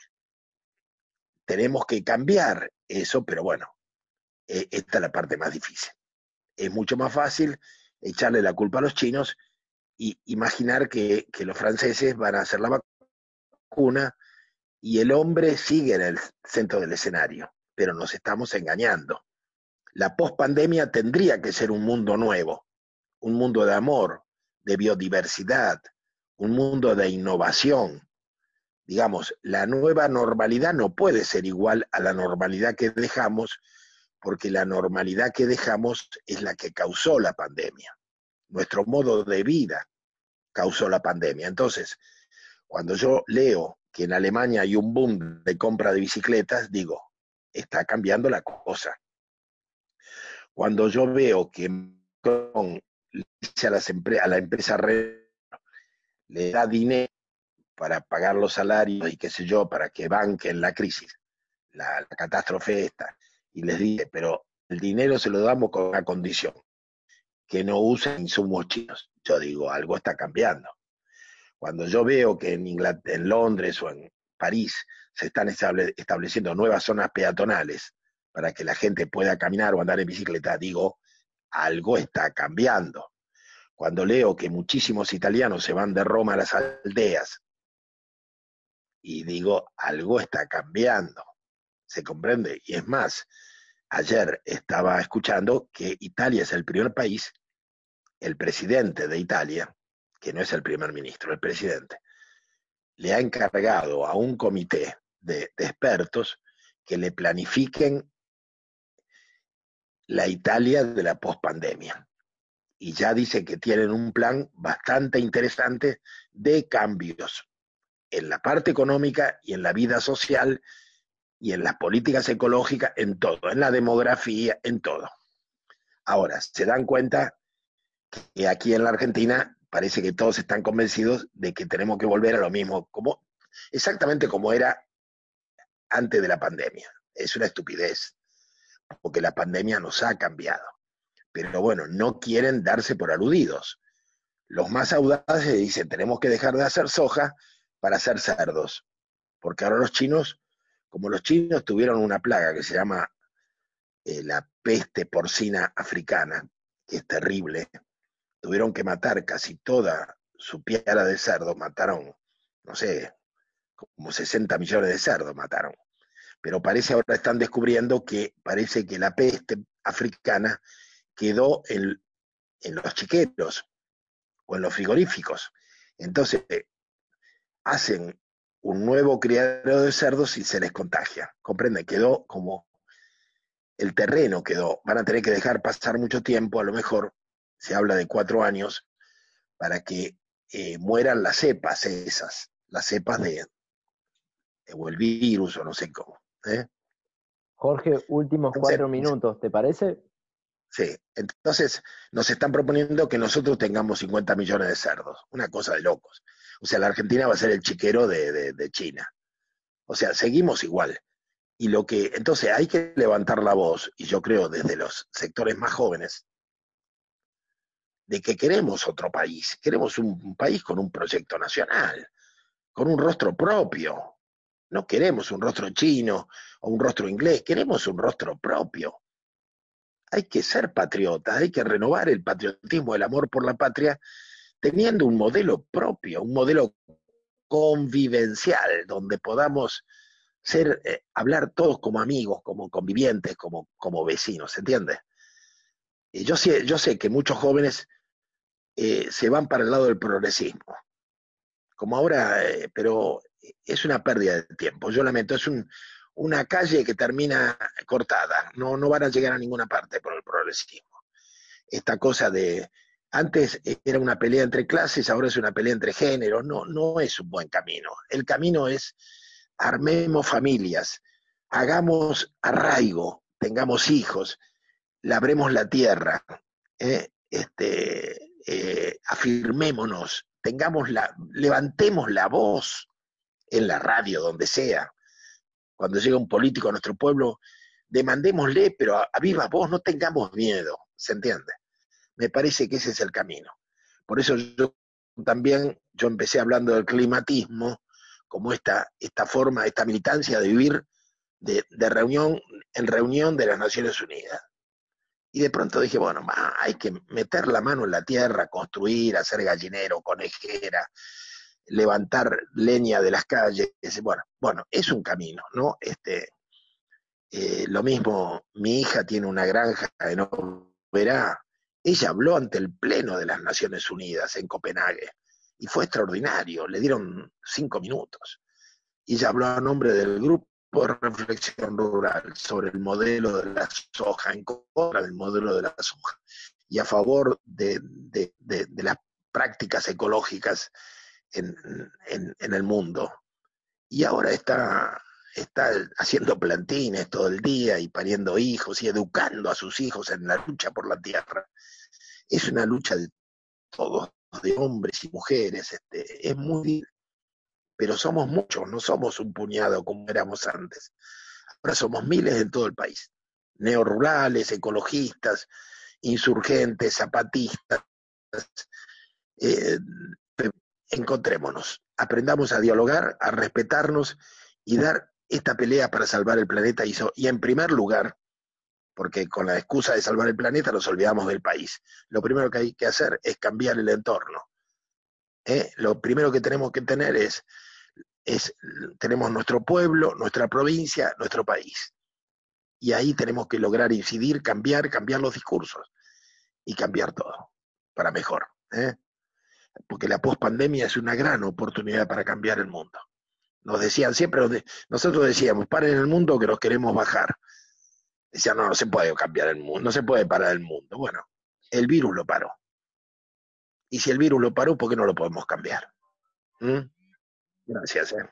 Tenemos que cambiar eso, pero bueno, eh, esta es la parte más difícil. Es mucho más fácil echarle la culpa a los chinos y imaginar que, que los franceses van a hacer la vacuna y el hombre sigue en el centro del escenario, pero nos estamos engañando. La pospandemia tendría que ser un mundo nuevo, un mundo de amor, de biodiversidad, un mundo de innovación. Digamos, la nueva normalidad no puede ser igual a la normalidad que dejamos, porque la normalidad que dejamos es la que causó la pandemia. Nuestro modo de vida causó la pandemia. Entonces, cuando yo leo que en Alemania hay un boom de compra de bicicletas, digo, está cambiando la cosa. Cuando yo veo que Macron le dice a, las empre a la empresa le da dinero para pagar los salarios y qué sé yo, para que banquen la crisis, la, la catástrofe esta, y les dice, pero el dinero se lo damos con una condición, que no usen insumos chinos. Yo digo, algo está cambiando. Cuando yo veo que en, Inglaterra, en Londres o en París se están estable, estableciendo nuevas zonas peatonales para que la gente pueda caminar o andar en bicicleta, digo, algo está cambiando. Cuando leo que muchísimos italianos se van de Roma a las aldeas, y digo, algo está cambiando, ¿se comprende? Y es más, ayer estaba escuchando que Italia es el primer país, el presidente de Italia, que no es el primer ministro, el presidente, le ha encargado a un comité de, de expertos que le planifiquen la Italia de la pospandemia. Y ya dice que tienen un plan bastante interesante de cambios en la parte económica y en la vida social y en las políticas ecológicas, en todo, en la demografía, en todo. Ahora, se dan cuenta que aquí en la Argentina parece que todos están convencidos de que tenemos que volver a lo mismo, como, exactamente como era antes de la pandemia. Es una estupidez, porque la pandemia nos ha cambiado. Pero bueno, no quieren darse por aludidos. Los más audaces dicen, tenemos que dejar de hacer soja para hacer cerdos. Porque ahora los chinos, como los chinos tuvieron una plaga que se llama eh, la peste porcina africana, que es terrible, tuvieron que matar casi toda su piara de cerdo, mataron, no sé, como sesenta millones de cerdos mataron. Pero parece ahora están descubriendo que parece que la peste africana quedó en, en los chiqueros o en los frigoríficos. Entonces, eh, hacen un nuevo criadero de cerdos y se les contagia. ¿Comprende? Quedó como el terreno quedó. Van a tener que dejar pasar mucho tiempo, a lo mejor se habla de cuatro años, para que eh, mueran las cepas esas, las cepas de, de, o el virus o no sé cómo. ¿eh? Jorge, últimos Entonces, cuatro minutos, ¿te parece? Sí, entonces nos están proponiendo que nosotros tengamos cincuenta millones de cerdos, una cosa de locos. O sea, la Argentina va a ser el chiquero de, de, de China. O sea, seguimos igual. Y lo que, entonces hay que levantar la voz, y yo creo desde los sectores más jóvenes, de que queremos otro país, queremos un, un país con un proyecto nacional, con un rostro propio. No queremos un rostro chino o un rostro inglés, queremos un rostro propio. Hay que ser patriotas, hay que renovar el patriotismo, el amor por la patria, teniendo un modelo propio, un modelo convivencial, donde podamos ser, eh, hablar todos como amigos, como convivientes, como, como vecinos, ¿se entiende? Y yo sé, yo sé que muchos jóvenes eh, se van para el lado del progresismo, como ahora, eh, pero es una pérdida de tiempo. Yo lamento, es un, una calle que termina cortada, no, no van a llegar a ninguna parte por el progresismo. Esta cosa de, antes era una pelea entre clases, ahora es una pelea entre géneros, no, no es un buen camino. El camino es, armemos familias, hagamos arraigo, tengamos hijos, labremos la tierra, ¿eh? este, eh, afirmémonos, tengamos la, levantemos la voz en la radio, donde sea. Cuando llega un político a nuestro pueblo, demandémosle, pero a, a viva voz, no tengamos miedo, ¿se entiende? Me parece que ese es el camino. Por eso yo también, yo empecé hablando del climatismo, como esta, esta forma, esta militancia de vivir de, de reunión en reunión de las Naciones Unidas. Y de pronto dije, bueno, ma, hay que meter la mano en la tierra, construir, hacer gallinero, conejera, levantar leña de las calles. Bueno, bueno, es un camino, ¿no? Este, eh, lo mismo, mi hija tiene una granja en Oberá. Ella habló ante el Pleno de las Naciones Unidas en Copenhague y fue extraordinario, le dieron cinco minutos. Y ella habló a nombre del Grupo de Reflexión Rural sobre el modelo de la soja, en contra del modelo de la soja y a favor de, de, de, de las prácticas ecológicas en, en, en el mundo. Y ahora está, está haciendo plantines todo el día y pariendo hijos y educando a sus hijos en la lucha por la tierra. Es una lucha de todos, de hombres y mujeres, este, es muy, pero somos muchos, no somos un puñado como éramos antes. Ahora somos miles en todo el país, neorurales, ecologistas, insurgentes, zapatistas. Eh, encontrémonos, aprendamos a dialogar, a respetarnos y dar esta pelea para salvar el planeta. Y, so, y en primer lugar, porque con la excusa de salvar el planeta nos olvidamos del país. Lo primero que hay que hacer es cambiar el entorno. ¿Eh? Lo primero que tenemos que tener es, es, tenemos nuestro pueblo, nuestra provincia, nuestro país. Y ahí tenemos que lograr incidir, cambiar, cambiar los discursos y cambiar todo para mejor. ¿eh? Porque la pospandemia es una gran oportunidad para cambiar el mundo. Nos decían siempre, nosotros decíamos, paren el mundo que nos queremos bajar. Decían, no, no se puede cambiar el mundo, no se puede parar el mundo. Bueno, el virus lo paró. Y si el virus lo paró, ¿por qué no lo podemos cambiar? ¿Mm? Gracias. ¿eh?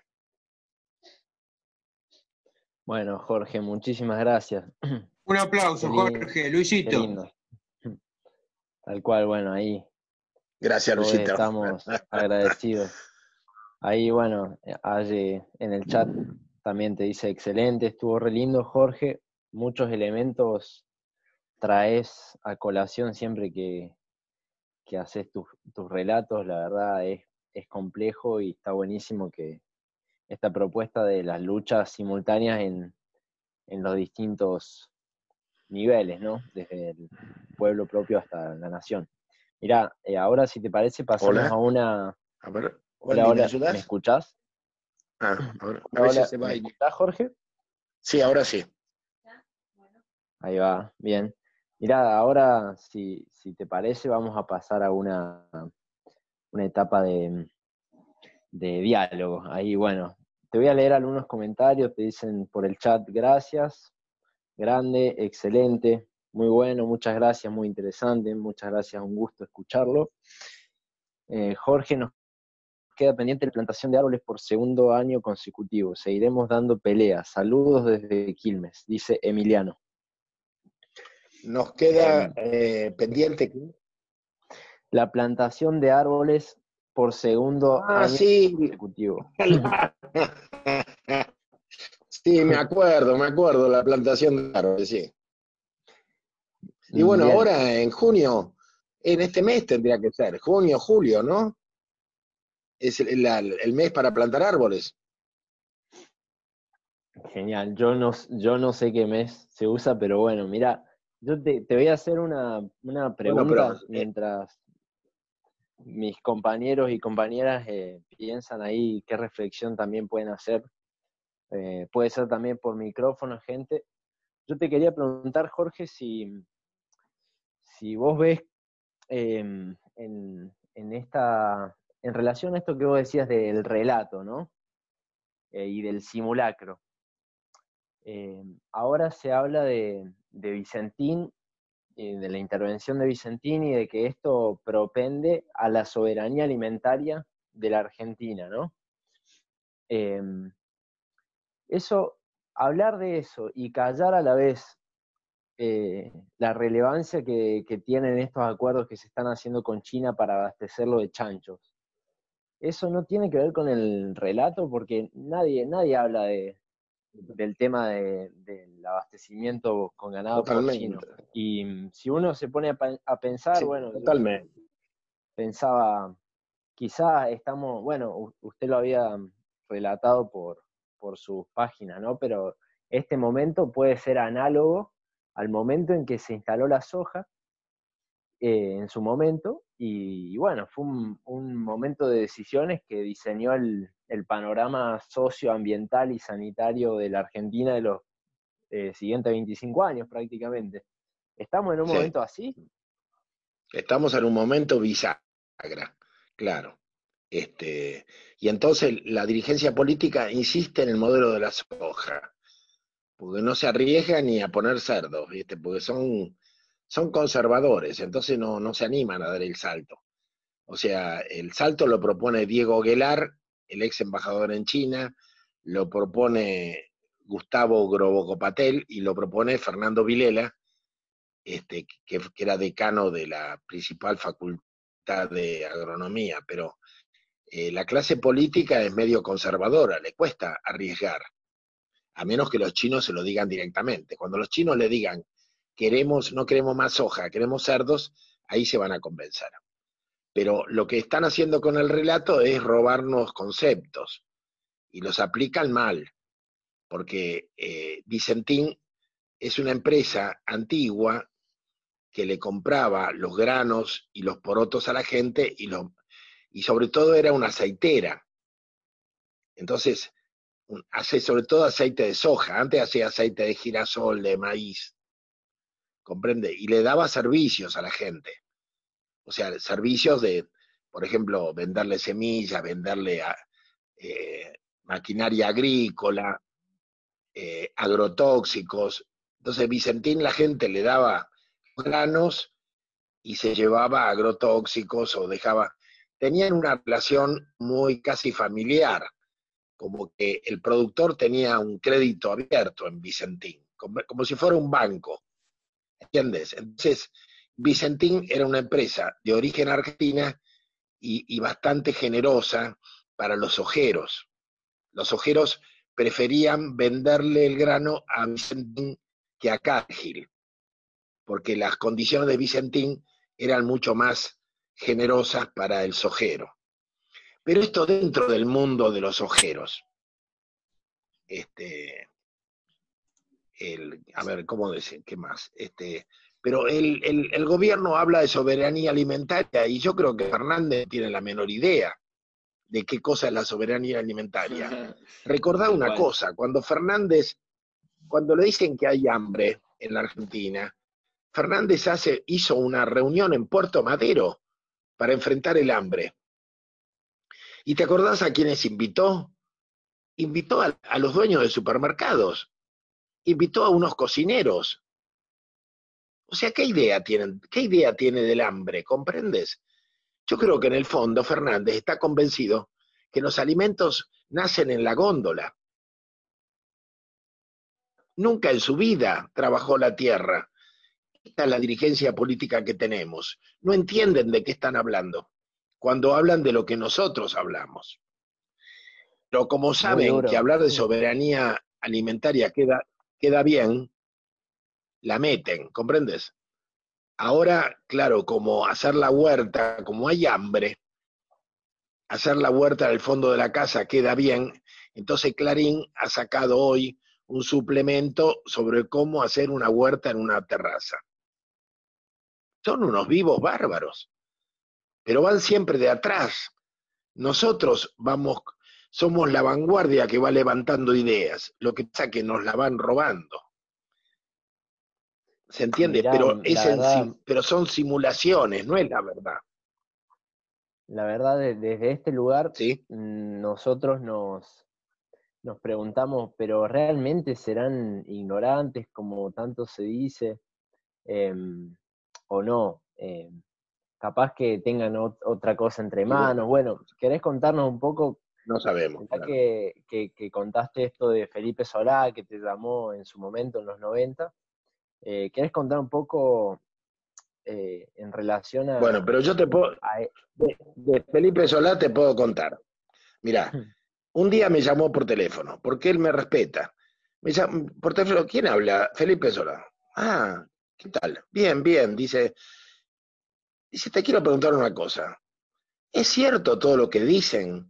Bueno, Jorge, muchísimas gracias. Un aplauso, Qué lindo, Jorge, qué Luisito. lindo. Tal cual, bueno, ahí Gracias, todos Luisito. estamos agradecidos. Ahí, bueno, allí en el chat también te dice, excelente, estuvo re lindo, Jorge. Muchos elementos traes a colación siempre que, que haces tus, tus relatos. La verdad es, es complejo y está buenísimo que esta propuesta de las luchas simultáneas en, en los distintos niveles, ¿no? Desde el pueblo propio hasta la nación. Mirá, eh, ahora si te parece pasamos Hola. a una... A ver, Hola, Wendy, ¿me hola, ayudas? ¿me escuchás? Ah, a, ver, a Hola, veces hola, se va ¿me y... escuchás, Jorge? Sí, ahora sí. Ahí va, bien. Mirá, ahora si, si te parece vamos a pasar a una, una etapa de, de diálogo. Ahí, bueno, te voy a leer algunos comentarios, te dicen por el chat, gracias, grande, excelente, muy bueno, muchas gracias, muy interesante, muchas gracias, un gusto escucharlo. Eh, Jorge, nos queda pendiente la plantación de árboles por segundo año consecutivo, seguiremos dando peleas, saludos desde Quilmes, dice Emiliano. Nos queda Eh, eh, pendiente. la plantación de árboles por segundo Ah, año sí. consecutivo. Sí, me acuerdo, me acuerdo, la plantación de árboles, sí. Y bueno, Bien. ahora en junio, en este mes tendría que ser, junio, julio, ¿no? Es el, la- el mes para plantar árboles. Genial, yo no, yo no sé qué mes se usa, pero bueno, mira, yo te, te voy a hacer una, una Bueno, pregunta pero eh, mientras mis compañeros y compañeras eh, piensan ahí qué reflexión también pueden hacer. Eh, puede ser también por micrófono, gente. Yo te quería preguntar, Jorge, si, si vos ves eh, en, en esta, en relación a esto que vos decías del relato, ¿no? Eh, y del simulacro. Eh, ahora se habla de, de Vicentín, eh, de la intervención de Vicentín y de que esto propende a la soberanía alimentaria de la Argentina, ¿no? Eh, eso, hablar de eso y callar a la vez eh, la relevancia que, que tienen estos acuerdos que se están haciendo con China para abastecerlo de chanchos. Eso no tiene que ver con el relato porque nadie, nadie habla de, del tema de, del abastecimiento con ganado porcino. totalmente. Y mm, si uno se pone a, a pensar, Sí, bueno, yo totalmente. pensaba, quizá estamos, bueno, usted lo había relatado por, por sus páginas, ¿no? Pero este momento puede ser análogo al momento en que se instaló la soja, eh, en su momento, y, y bueno, fue un, un, momento de decisiones que diseñó el, el panorama socioambiental y sanitario de la Argentina de los eh, siguientes veinticinco años prácticamente. ¿Estamos en un Sí. momento así? Estamos en un momento bisagra, claro. Este, y entonces la dirigencia política insiste en el modelo de la soja, porque no se arriesga ni a poner cerdos, ¿viste? Porque son, son conservadores, entonces no, no se animan a dar el salto. O sea, el salto lo propone Diego Aguilar, el ex embajador en China, lo propone Gustavo Grobocopatel y lo propone Fernando Vilela, este, que, que era decano de la principal facultad de agronomía, pero eh, la clase política es medio conservadora, le cuesta arriesgar, a menos que los chinos se lo digan directamente. Cuando los chinos le digan, queremos, no queremos más soja, queremos cerdos, ahí se van a convencer. Pero lo que están haciendo con el relato es robarnos conceptos, y los aplican mal, porque eh, Vicentín es una empresa antigua que le compraba los granos y los porotos a la gente y, lo, y sobre todo era una aceitera. Entonces, hace sobre todo aceite de soja, antes hacía aceite de girasol, de maíz, ¿comprende? Y le daba servicios a la gente, o sea, servicios de, por ejemplo, venderle semillas, venderle a, eh, maquinaria agrícola, eh, agrotóxicos. Entonces Vicentín, la gente le daba granos y se llevaba agrotóxicos o dejaba, tenían una relación muy casi familiar, como que el productor tenía un crédito abierto en Vicentín, como, como si fuera un banco, ¿entiendes? Entonces, Vicentín era una empresa de origen argentina y, y bastante generosa para los ojeros. Los ojeros preferían venderle el grano a Vicentín que a Cargill, porque las condiciones de Vicentín eran mucho más generosas para el sojero. Pero esto dentro del mundo de los ojeros. Este, el, a ver, ¿cómo decir? ¿Qué más? Este, pero el, el, el gobierno habla de soberanía alimentaria y yo creo que Fernández tiene la menor idea de qué cosa es la soberanía alimentaria. Recordá una Igual. cosa, cuando Fernández, cuando le dicen que hay hambre en la Argentina, Fernández hace, hizo una reunión en Puerto Madero para enfrentar el hambre. ¿Y te acordás a quiénes invitó? Invitó a, a los dueños de supermercados, invitó a unos cocineros. O sea, ¿qué idea tienen? ¿Qué idea tiene del hambre? ¿Comprendes? Yo creo que en el fondo Fernández está convencido que los alimentos nacen en la góndola. Nunca en su vida trabajó la tierra. Esta es la dirigencia política que tenemos. No entienden de qué están hablando cuando hablan de lo que nosotros hablamos. Pero como Muy saben que duro. hablar de soberanía alimentaria queda, queda bien, la meten, ¿comprendes? Ahora, claro, como hacer la huerta, como hay hambre, hacer la huerta en el fondo de la casa queda bien, entonces Clarín ha sacado hoy un suplemento sobre cómo hacer una huerta en una terraza. Son unos vivos bárbaros, pero van siempre de atrás. Nosotros vamos, somos la vanguardia que va levantando ideas, lo que pasa es que nos la van robando. ¿Se entiende? Mirá, Pero, es la en, verdad, pero son simulaciones, no es la verdad. la verdad, de- desde este lugar, ¿Sí? mm, nosotros nos, nos preguntamos, ¿pero realmente serán ignorantes como tanto se dice? Em, ¿o no? Em, capaz que tengan ot- otra cosa entre Y bueno, manos. Bueno, ¿querés contarnos un poco, no sabemos, ya claro. que, que, que contaste esto de Felipe Solá, que te llamó en su momento, en los noventa, eh, ¿querés contar un poco eh, en relación Bueno, a, pero yo te puedo, a e- de, de Felipe Solá te puedo contar. Mirá, un día me llamó por teléfono, porque él me respeta. Me llamó por teléfono, ¿quién habla? Felipe Solá. Ah, ¿qué tal? Bien, bien, dice, dice, te quiero preguntar una cosa. ¿Es cierto todo lo que dicen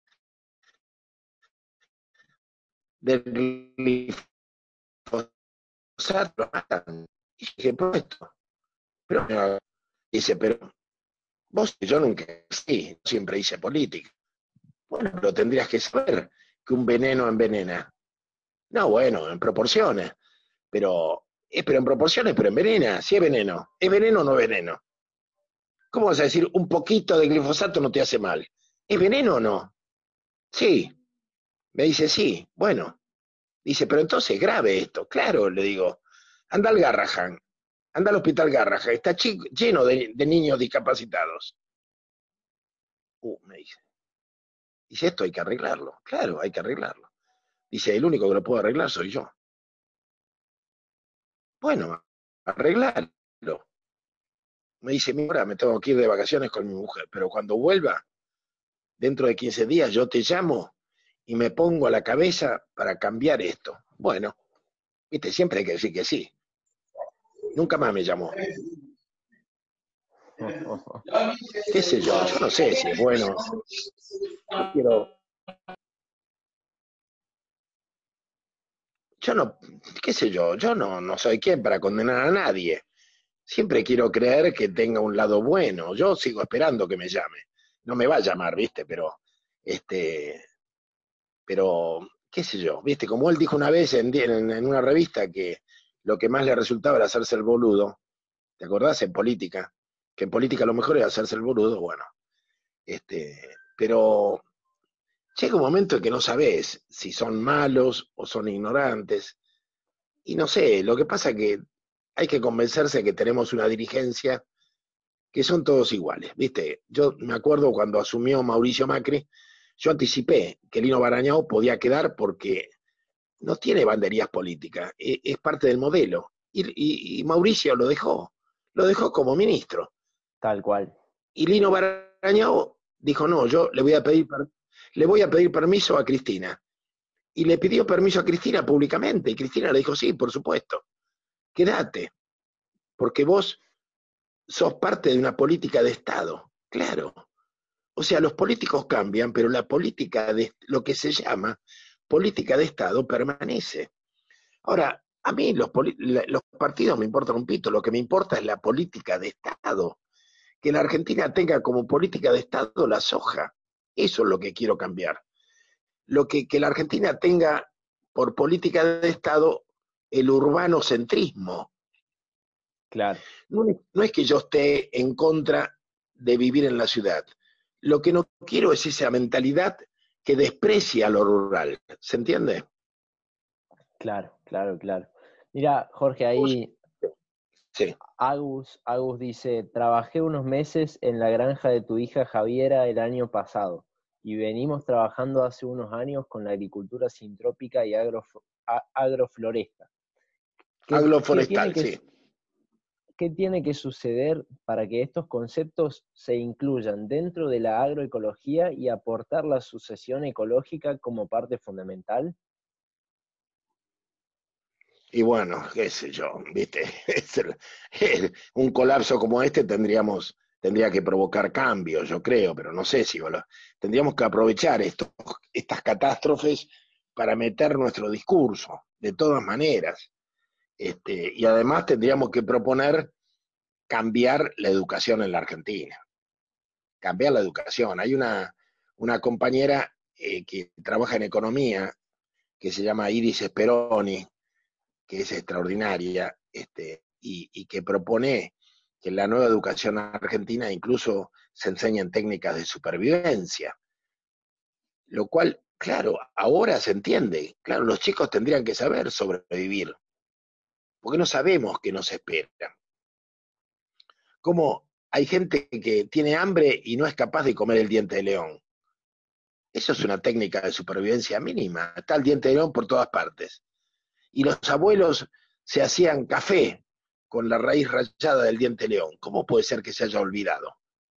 del glifosato? Lo matan? Y dije, por esto. Pero, no. Dice, pero vos, yo nunca, sí, siempre hice política. Bueno, pero tendrías que saber que un veneno envenena. No, bueno, en proporciones. Pero, eh, pero en proporciones, pero envenena. Si es veneno. ¿Es veneno o no veneno? ¿Cómo vas a decir un poquito de glifosato no te hace mal? ¿Es veneno o no? Sí. Me dice, sí. Bueno. Dice, pero entonces grave esto. Claro, le digo. Anda al Garrahan. Anda al hospital Garrahan. Está chico, lleno de, de niños discapacitados. Uh, me dice. Dice, esto hay que arreglarlo. Claro, hay que arreglarlo. Dice, el único que lo puedo arreglar soy yo. Bueno, arreglarlo. Me dice, mira, me tengo que ir de vacaciones con mi mujer, pero cuando vuelva, dentro de quince días, yo te llamo y me pongo a la cabeza para cambiar esto. Bueno, viste, siempre hay que decir que sí. Nunca más me llamó. ¿Qué sé yo? Yo no sé si es bueno. Yo quiero... Yo no, qué sé yo, yo no, no soy quien para condenar a nadie. Siempre quiero creer que tenga un lado bueno. Yo sigo esperando que me llame. No me va a llamar, ¿viste? Pero, este, pero qué sé yo, viste, como él dijo una vez en, en, en una revista que lo que más le resultaba era hacerse el boludo, ¿te acordás? En política, que en política lo mejor era hacerse el boludo, bueno, este, pero llega un momento en que no sabés si son malos o son ignorantes, y no sé, lo que pasa es que hay que convencerse de que tenemos una dirigencia que son todos iguales, ¿viste? Yo me acuerdo cuando asumió Mauricio Macri, yo anticipé que Lino Barañao podía quedar porque no tiene banderías políticas, es parte del modelo. Y, y, y Mauricio lo dejó, lo dejó como ministro. Tal cual. Y Lino Barañao dijo, no, yo le voy a pedir, le voy a pedir permiso a Cristina. Y le pidió permiso a Cristina públicamente, y Cristina le dijo, sí, por supuesto, quédate, porque vos sos parte de una política de Estado, claro. O sea, los políticos cambian, pero la política de lo que se llama política de Estado permanece. Ahora, a mí los, los partidos me importan un pito, lo que me importa es la política de Estado. Que la Argentina tenga como política de Estado la soja. Eso es lo que quiero cambiar. Lo que, que la Argentina tenga por política de Estado el urbanocentrismo. Claro. No, no es que yo esté en contra de vivir en la ciudad. Lo que no quiero es esa mentalidad que desprecia lo rural. ¿Se entiende? Claro, claro, claro. Mira, Jorge, ahí sí. Agus, Agus dice, trabajé unos meses en la granja de tu hija Javiera el año pasado y venimos trabajando hace unos años con la agricultura sintrópica y agro, agrofloresta. ¿Qué, Agroforestal, ¿qué tiene que, sí. ¿Qué tiene que suceder para que estos conceptos se incluyan dentro de la agroecología y aportar la sucesión ecológica como parte fundamental? Y bueno, qué sé yo, viste, un colapso como este tendríamos, tendría que provocar cambios, yo creo, pero no sé si bueno, tendríamos que aprovechar estos, estas catástrofes para meter nuestro discurso, de todas maneras. Este, y además tendríamos que proponer cambiar la educación en la Argentina. Cambiar la educación. Hay una, una compañera eh, que trabaja en economía, que se llama Iris Speroni, que es extraordinaria, este, y, y que propone que en la nueva educación argentina incluso se enseñen técnicas de supervivencia. Lo cual, claro, ahora se entiende. Claro, los chicos tendrían que saber sobrevivir, porque no sabemos qué nos espera. Cómo hay gente que tiene hambre y no es capaz de comer el diente de león. Eso es una técnica de supervivencia mínima. Está el diente de león por todas partes. Y los abuelos se hacían café con la raíz rayada del diente de león. ¿Cómo puede ser que se haya olvidado?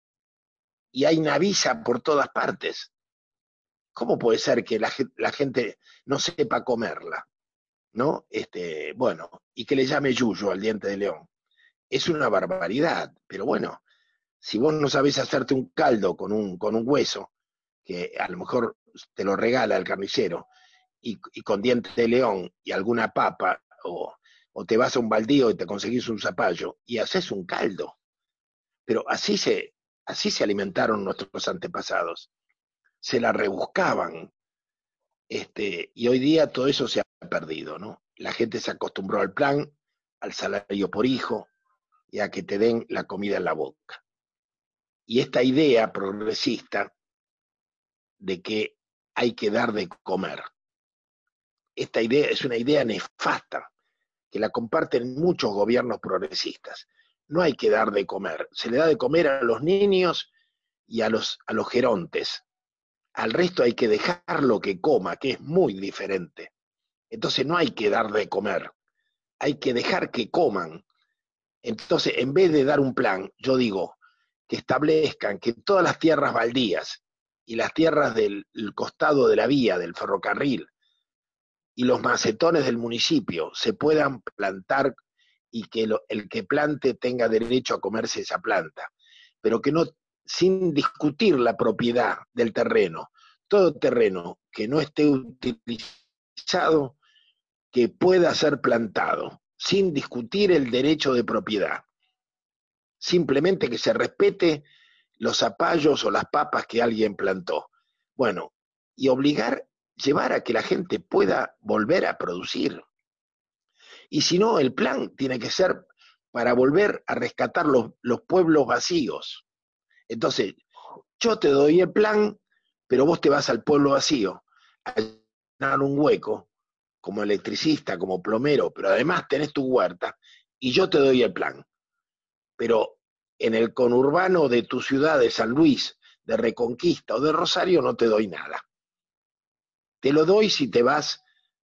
Y hay naviza por todas partes. ¿Cómo puede ser que la, la gente no sepa comerla? ¿No? Este, bueno, y que le llame yuyo al diente de león. Es una barbaridad, pero bueno, si vos no sabés hacerte un caldo con un, con un hueso, que a lo mejor te lo regala el carnicero, y, y con diente de león y alguna papa, o, o te vas a un baldío y te conseguís un zapallo, y haces un caldo. Pero así se, así se alimentaron nuestros antepasados. Se la rebuscaban. Este, y hoy día todo eso se ha perdido, ¿no? La gente se acostumbró al plan, al salario por hijo, y a que te den la comida en la boca. Y esta idea progresista de que hay que dar de comer, esta idea es una idea nefasta, que la comparten muchos gobiernos progresistas. No hay que dar de comer, se le da de comer a los niños y a los, a los gerontes. Al resto hay que dejarlo que coma, que es muy diferente. Entonces no hay que dar de comer, hay que dejar que coman. Entonces, en vez de dar un plan, yo digo que establezcan que todas las tierras baldías y las tierras del costado de la vía, del ferrocarril, y los macetones del municipio se puedan plantar y que lo, el que plante tenga derecho a comerse esa planta, pero que no, sin discutir la propiedad del terreno, todo terreno que no esté utilizado, que pueda ser plantado, sin discutir el derecho de propiedad. Simplemente que se respete los zapallos o las papas que alguien plantó. Bueno, y obligar llevar a que la gente pueda volver a producir. Y si no, el plan tiene que ser para volver a rescatar los, los pueblos vacíos. Entonces, yo te doy el plan, pero vos te vas al pueblo vacío a llenar un hueco como electricista, como plomero, pero además tenés tu huerta y yo te doy el plan. Pero en el conurbano de tu ciudad, de San Luis, de Reconquista o de Rosario, no te doy nada. Te lo doy si te vas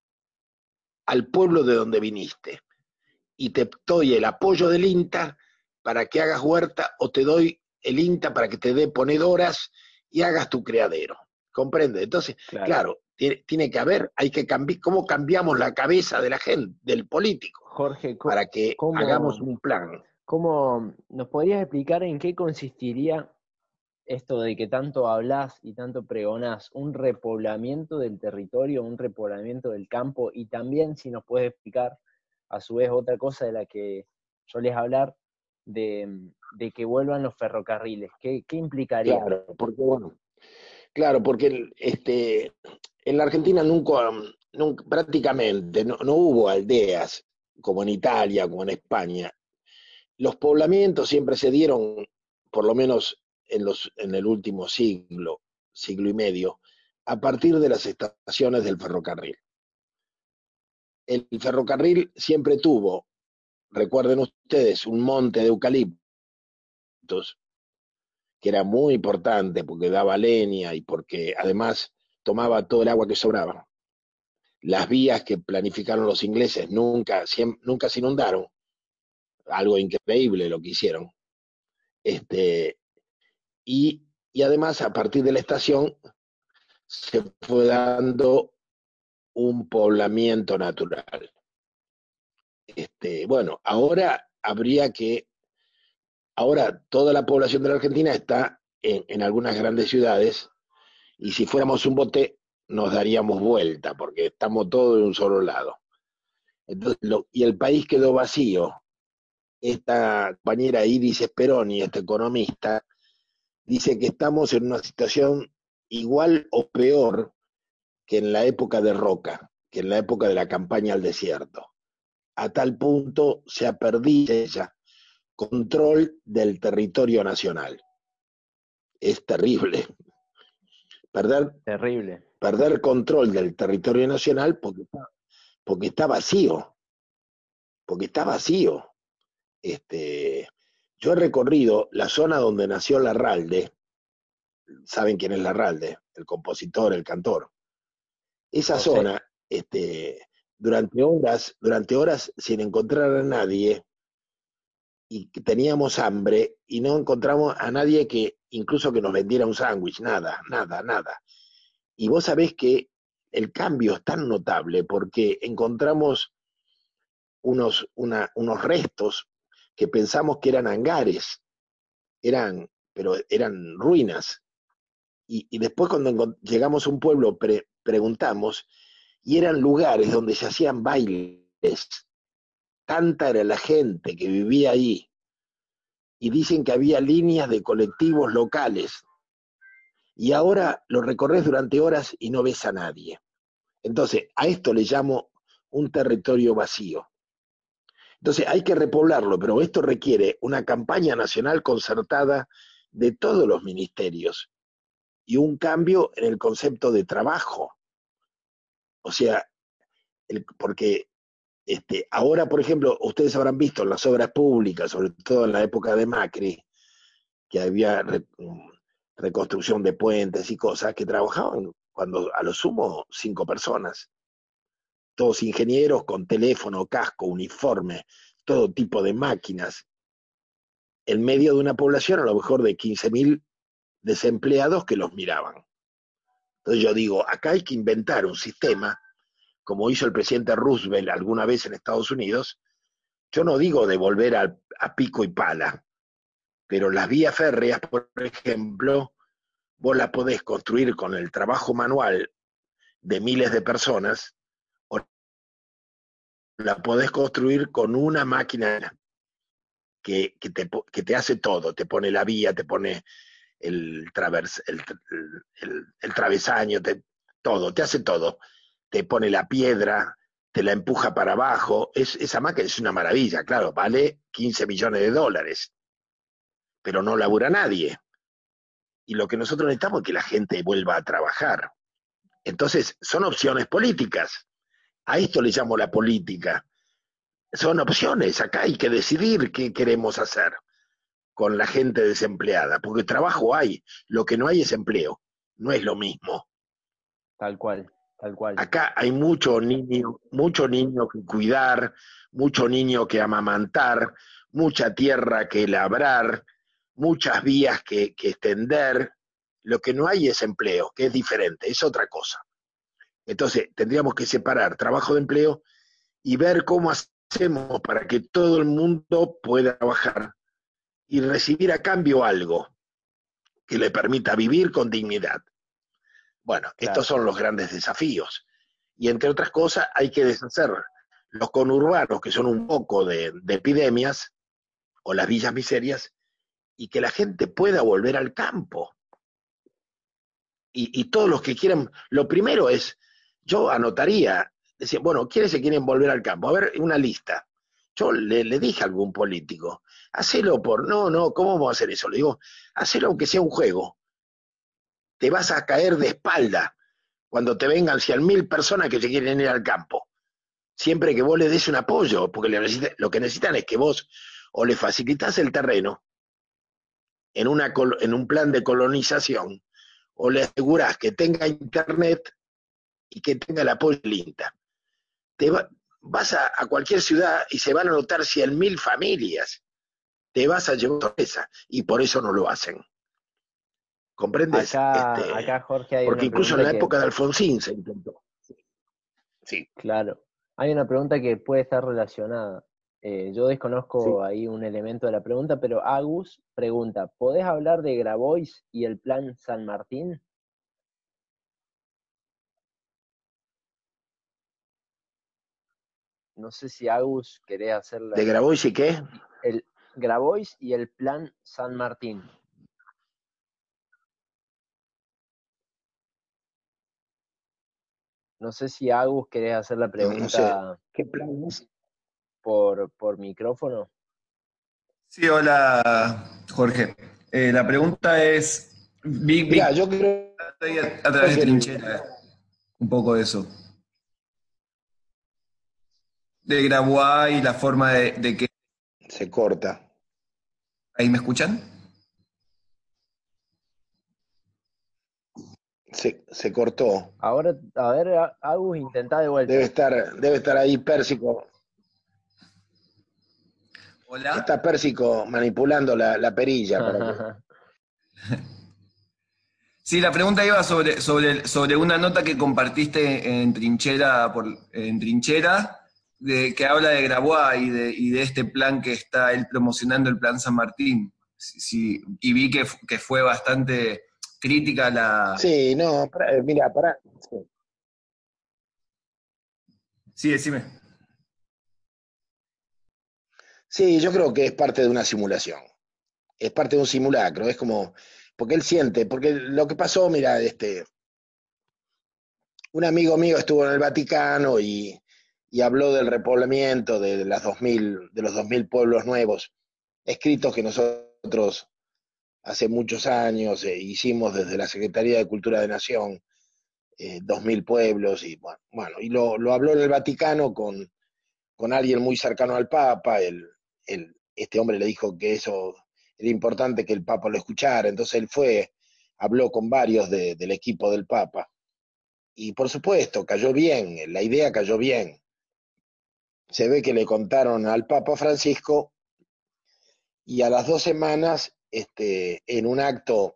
al pueblo de donde viniste. Y te doy el apoyo del INTA para que hagas huerta, o te doy el INTA para que te dé ponedoras y hagas tu criadero. ¿Comprende? Entonces, claro, claro tiene, tiene que haber, hay que cambiar, ¿cómo cambiamos la cabeza de la gente, del político? Jorge, para que ¿cómo, hagamos un plan. ¿Cómo nos podrías explicar en qué consistiría esto de que tanto hablas y tanto pregonás? Un repoblamiento del territorio, un repoblamiento del campo, y también si nos puedes explicar a su vez otra cosa de la que solés hablar, de, de que vuelvan los ferrocarriles. ¿Qué, qué implicaría? Claro, porque bueno, claro, porque este, en la Argentina nunca, nunca prácticamente no, no hubo aldeas como en Italia, como en España. Los poblamientos siempre se dieron, por lo menos en, los, en el último siglo, siglo y medio, a partir de las estaciones del ferrocarril. El ferrocarril siempre tuvo, recuerden ustedes, un monte de eucaliptos, que era muy importante porque daba leña y porque además tomaba todo el agua que sobraba. Las vías que planificaron los ingleses nunca, siempre, nunca se inundaron, algo increíble lo que hicieron. Este, y, y además, a partir de la estación, se fue dando un poblamiento natural. Este, bueno, ahora habría que, ahora toda la población de la Argentina está en, en algunas grandes ciudades, y si fuéramos un bote nos daríamos vuelta, porque estamos todos de un solo lado. Entonces, lo, y el país quedó vacío. Esta compañera Iris Speroni, esta economista, dice que estamos en una situación igual o peor que en la época de Roca, que en la época de la campaña al desierto. A tal punto se ha perdido ella control del territorio nacional. Es terrible. Perder, Terrible. perder control del territorio nacional porque está, porque está vacío. Porque está vacío. Este, yo he recorrido la zona donde nació Larralde. ¿Saben quién es Larralde? El compositor, el cantor. Esa No zona, sé. este, durante horas, durante horas sin encontrar a nadie, y teníamos hambre y no encontramos a nadie que incluso que nos vendiera un sándwich, nada, nada, nada. Y vos sabés que el cambio es tan notable porque encontramos unos, una, unos restos que pensamos que eran hangares, eran, pero eran ruinas. Y, y después cuando llegamos a un pueblo pre, preguntamos, y eran lugares donde se hacían bailes. Tanta era la gente que vivía ahí. Y dicen que había líneas de colectivos locales. Y ahora lo recorres durante horas y no ves a nadie. Entonces, a esto le llamo un territorio vacío. Entonces, hay que repoblarlo, pero esto requiere una campaña nacional concertada de todos los ministerios y un cambio en el concepto de trabajo. O sea, el, porque este, ahora, por ejemplo, ustedes habrán visto en las obras públicas, sobre todo en la época de Macri, que había re, reconstrucción de puentes y cosas, que trabajaban cuando a lo sumo cinco personas. Todos ingenieros con teléfono, casco, uniforme, todo tipo de máquinas, en medio de una población a lo mejor de quince mil desempleados que los miraban. Entonces yo digo, acá hay que inventar un sistema, como hizo el presidente Roosevelt alguna vez en Estados Unidos. Yo no digo de volver a, a pico y pala, pero las vías férreas, por ejemplo, vos las podés construir con el trabajo manual de miles de personas, o la podés construir con una máquina que, que, te, que te hace todo, te pone la vía, te pone el, travers, el, el, el travesaño, te, todo, te hace todo. Te pone la piedra, te la empuja para abajo. Es, esa máquina es una maravilla, claro, vale quince millones de dólares, pero no labura nadie. Y lo que nosotros necesitamos es que la gente vuelva a trabajar. Entonces, son opciones políticas. A esto le llamo la política. Son opciones, acá hay que decidir qué queremos hacer con la gente desempleada, porque trabajo hay, lo que no hay es empleo, no es lo mismo. Tal cual, tal cual. Acá hay mucho niño, mucho niño que cuidar, mucho niño que amamantar, mucha tierra que labrar, muchas vías que, que extender. Lo que no hay es empleo, que es diferente, es otra cosa. Entonces, tendríamos que separar trabajo de empleo y ver cómo hacemos para que todo el mundo pueda trabajar y recibir a cambio algo que le permita vivir con dignidad. Bueno, Claro. estos son los grandes desafíos. Y entre otras cosas, hay que deshacer los conurbanos, que son un poco de, de epidemias, o las villas miserias, y que la gente pueda volver al campo. Y, y todos los que quieran, lo primero es, yo anotaría, decía, bueno, ¿quiénes se quieren volver al campo? A ver, una lista. Yo le, le dije a algún político, hacelo por, no, no, ¿cómo vamos a hacer eso? Le digo, hacelo aunque sea un juego. Te vas a caer de espalda cuando te vengan cien mil personas que se quieren ir al campo. Siempre que vos le des un apoyo, porque le necesita, lo que necesitan es que vos o le facilitas el terreno en, una, en un plan de colonización, o le asegurás que tenga internet y que tenga el apoyo del INTA. Te va, vas a, a cualquier ciudad y se van a notar cien mil familias. Te vas a llevar sorpresa, y por eso no lo hacen. ¿Comprendes? Acá, Este, acá Jorge, hay porque una incluso en pregunta la que, época de Alfonsín se intentó. Sí. claro, hay una pregunta que puede estar relacionada. Eh, yo desconozco Sí. ahí un elemento de la pregunta, pero Agus pregunta, ¿podés hablar de Grabois y el plan San Martín? No sé si Agus querés hacerla. ¿De Grabois y qué? El Grabois y el plan San Martín. No sé si Agus querés hacer la pregunta No sé. ¿Qué plan es? por, por micrófono. Sí, hola Jorge. Eh, la pregunta es, vi, vi Mirá, yo creo ahí a, a través que de el, Trinchera, un poco de eso. De Grabois y la forma de, de que... se corta. ¿Ahí me escuchan? Se, se cortó. Ahora, a ver, A- Agus, intentá de vuelta. Debe estar, debe estar ahí Pérsico. Hola. Está Pérsico manipulando la, la perilla para que. Sí, la pregunta iba sobre, sobre, sobre una nota que compartiste en Trinchera, por, en Trinchera de, que habla de Grabois y de, y de este plan que está él promocionando, el Plan San Martín. Sí, sí, y vi que, que fue bastante crítica la... Sí, no, para, eh, mira, para. Sí. Sí, decime. Sí, yo creo que es parte de una simulación. Es parte de un simulacro. Es como. Porque él siente. Porque lo que pasó, mira, este. Un amigo mío estuvo en el Vaticano y, y habló del repoblamiento de, las dos mil, de los dos mil pueblos nuevos, escritos que nosotros hace muchos años eh, hicimos desde la Secretaría de Cultura de Nación, eh, dos mil pueblos, y bueno, bueno y lo, lo habló en el Vaticano con, con alguien muy cercano al Papa. El, el, este hombre le dijo que eso era importante que el Papa lo escuchara, entonces él fue, habló con varios de, del equipo del Papa, y por supuesto, cayó bien, la idea cayó bien. Se ve que le contaron al Papa Francisco, y a las dos semanas, este, en un acto,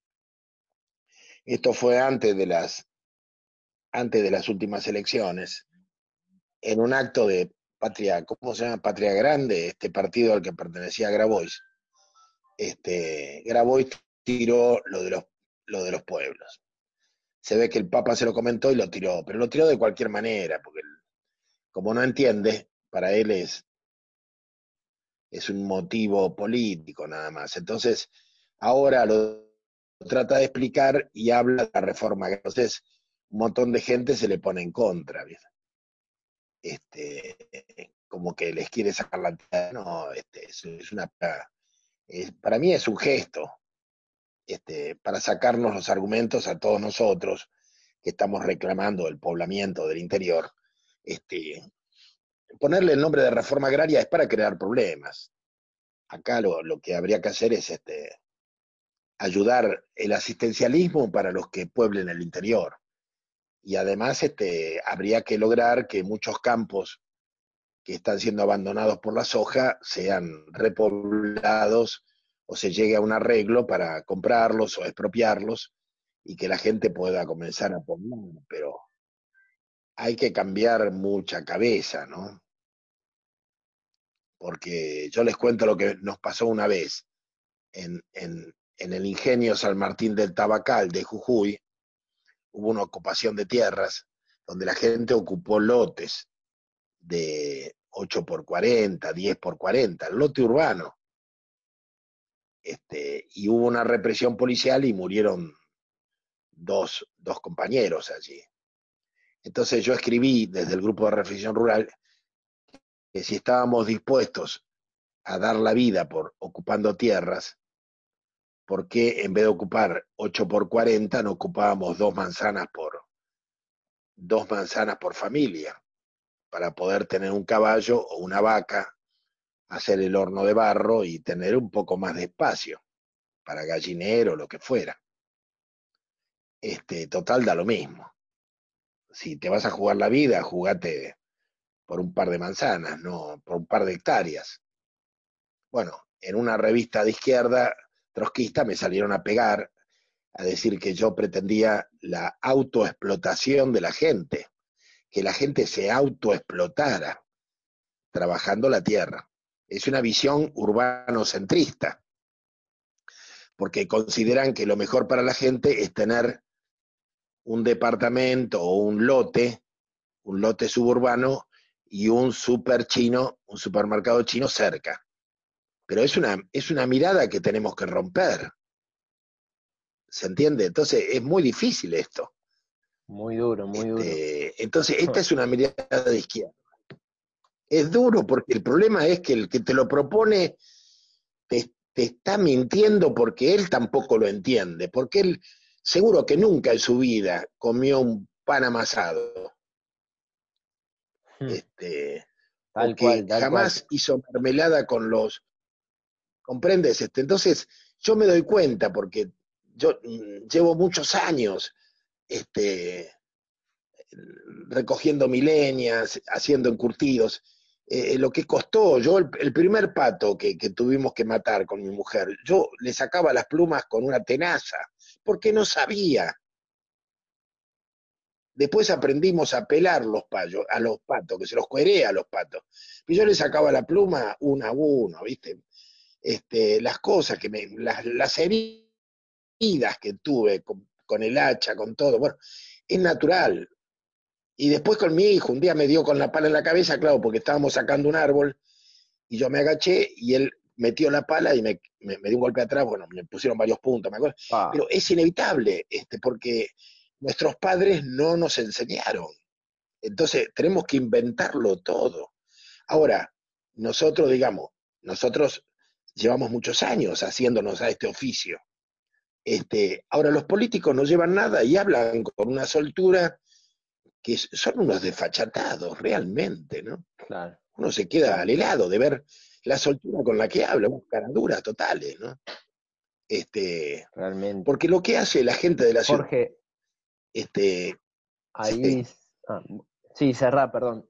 esto fue antes de las, antes de las últimas elecciones, en un acto de Patria, ¿cómo se llama? Patria Grande, este partido al que pertenecía Grabois. Este, Grabois tiró lo de los, lo de los pueblos. Se ve que el Papa se lo comentó y lo tiró, pero lo tiró de cualquier manera, porque como no entiende, para él es, es un motivo político nada más. Entonces, ahora lo trata de explicar y habla de la reforma. Entonces, un montón de gente se le pone en contra, ¿viste? Este, como que les quiere sacar la tierra. No, este, es, es una, es, para mí es un gesto, este, para sacarnos los argumentos a todos nosotros que estamos reclamando el poblamiento del interior. Este, ponerle el nombre de reforma agraria es para crear problemas. Acá lo, lo que habría que hacer es este, ayudar el asistencialismo para los que pueblen el interior. Y además este, habría que lograr que muchos campos que están siendo abandonados por la soja sean repoblados o se llegue a un arreglo para comprarlos o expropiarlos y que la gente pueda comenzar a poblar. Pero hay que cambiar mucha cabeza, ¿no? Porque yo les cuento lo que nos pasó una vez en, en, en el ingenio San Martín del Tabacal de Jujuy. Hubo una ocupación de tierras donde la gente ocupó lotes de ocho por cuarenta, diez por cuarenta, el lote urbano. Este, y hubo una represión policial y murieron dos, dos compañeros allí. Entonces yo escribí desde el grupo de reflexión rural que si estábamos dispuestos a dar la vida por ocupando tierras, ¿por qué en vez de ocupar ocho por cuarenta no ocupábamos dos manzanas por dos manzanas por familia para poder tener un caballo o una vaca, hacer el horno de barro y tener un poco más de espacio para gallinero o lo que fuera? Este, total da lo mismo. Si te vas a jugar la vida, jugate por un par de manzanas, no por un par de hectáreas. Bueno, en una revista de izquierda trotskista me salieron a pegar, a decir que yo pretendía la autoexplotación de la gente, que la gente se autoexplotara trabajando la tierra. Es una visión urbanocentrista, porque consideran que lo mejor para la gente es tener un departamento o un lote, un lote suburbano y un super chino, un supermercado chino cerca. Pero es una, es una mirada que tenemos que romper. ¿Se entiende? Entonces es muy difícil esto. Muy duro, muy duro. Este, entonces esta es una mirada de izquierda. Es duro porque el problema es que el que te lo propone te, te está mintiendo porque él tampoco lo entiende, porque él seguro que nunca en su vida comió un pan amasado. Hmm. Este, Tal o que cual, tal jamás cual. hizo mermelada con los... ¿Comprendes? Este, entonces yo me doy cuenta porque yo mm, llevo muchos años este, recogiendo milenias, haciendo encurtidos. Eh, lo que costó, yo el, el primer pato que, que tuvimos que matar con mi mujer, yo le sacaba las plumas con una tenaza, porque no sabía. Después aprendimos a pelar los payos, a los patos, que se los cueré a los patos. Y yo le sacaba la pluma uno a uno, ¿viste? Este, las cosas que me, las, las heridas que tuve con, con el hacha, con todo, bueno, es natural. Y después con mi hijo, un día me dio con la pala en la cabeza, claro, porque estábamos sacando un árbol, y yo me agaché, y él metió la pala y me, me, me dio un golpe atrás, bueno, me pusieron varios puntos, me acuerdo. Ah, Pero es inevitable, este, porque nuestros padres no nos enseñaron. Entonces, tenemos que inventarlo todo. Ahora, nosotros, digamos, nosotros llevamos muchos años haciéndonos a este oficio. Este, ahora, los políticos no llevan nada y hablan con una soltura que son unos desfachatados, realmente, ¿no? claro. Uno se queda Claro. al helado de ver la soltura con la que habla, unas caraduras totales, ¿no? Este, Realmente. porque lo que hace la gente de la ciudad, Jorge, este, ahí... sí, ah, sí, cerrá, perdón.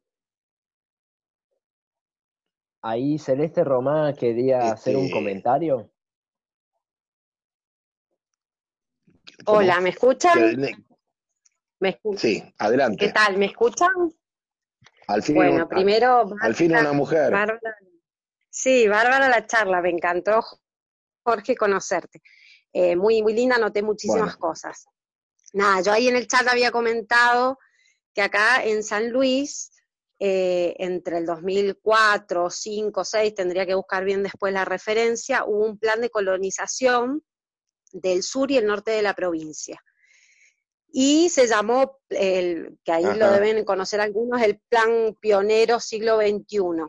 Ahí Celeste Romá quería hacer un este, comentario. ¿cómo? Hola, ¿me escuchan? Que- ¿Me escu- Sí, ¿Qué adelante. tal? ¿Me escuchan? Al fin, Bueno, un- al, primero, al fin Bárbara, una mujer. Bárbara- sí, bárbara la charla, me encantó, Jorge, conocerte. Eh, muy, muy linda, noté muchísimas Bueno, cosas. Nada, yo ahí en el chat había comentado que acá en San Luis, eh, entre el dos mil cuatro, cinco, seis, tendría que buscar bien después la referencia, hubo un plan de colonización del sur y el norte de la provincia. y se llamó, el, que ahí lo Ajá. deben conocer algunos, el Plan Pionero Siglo veintiuno.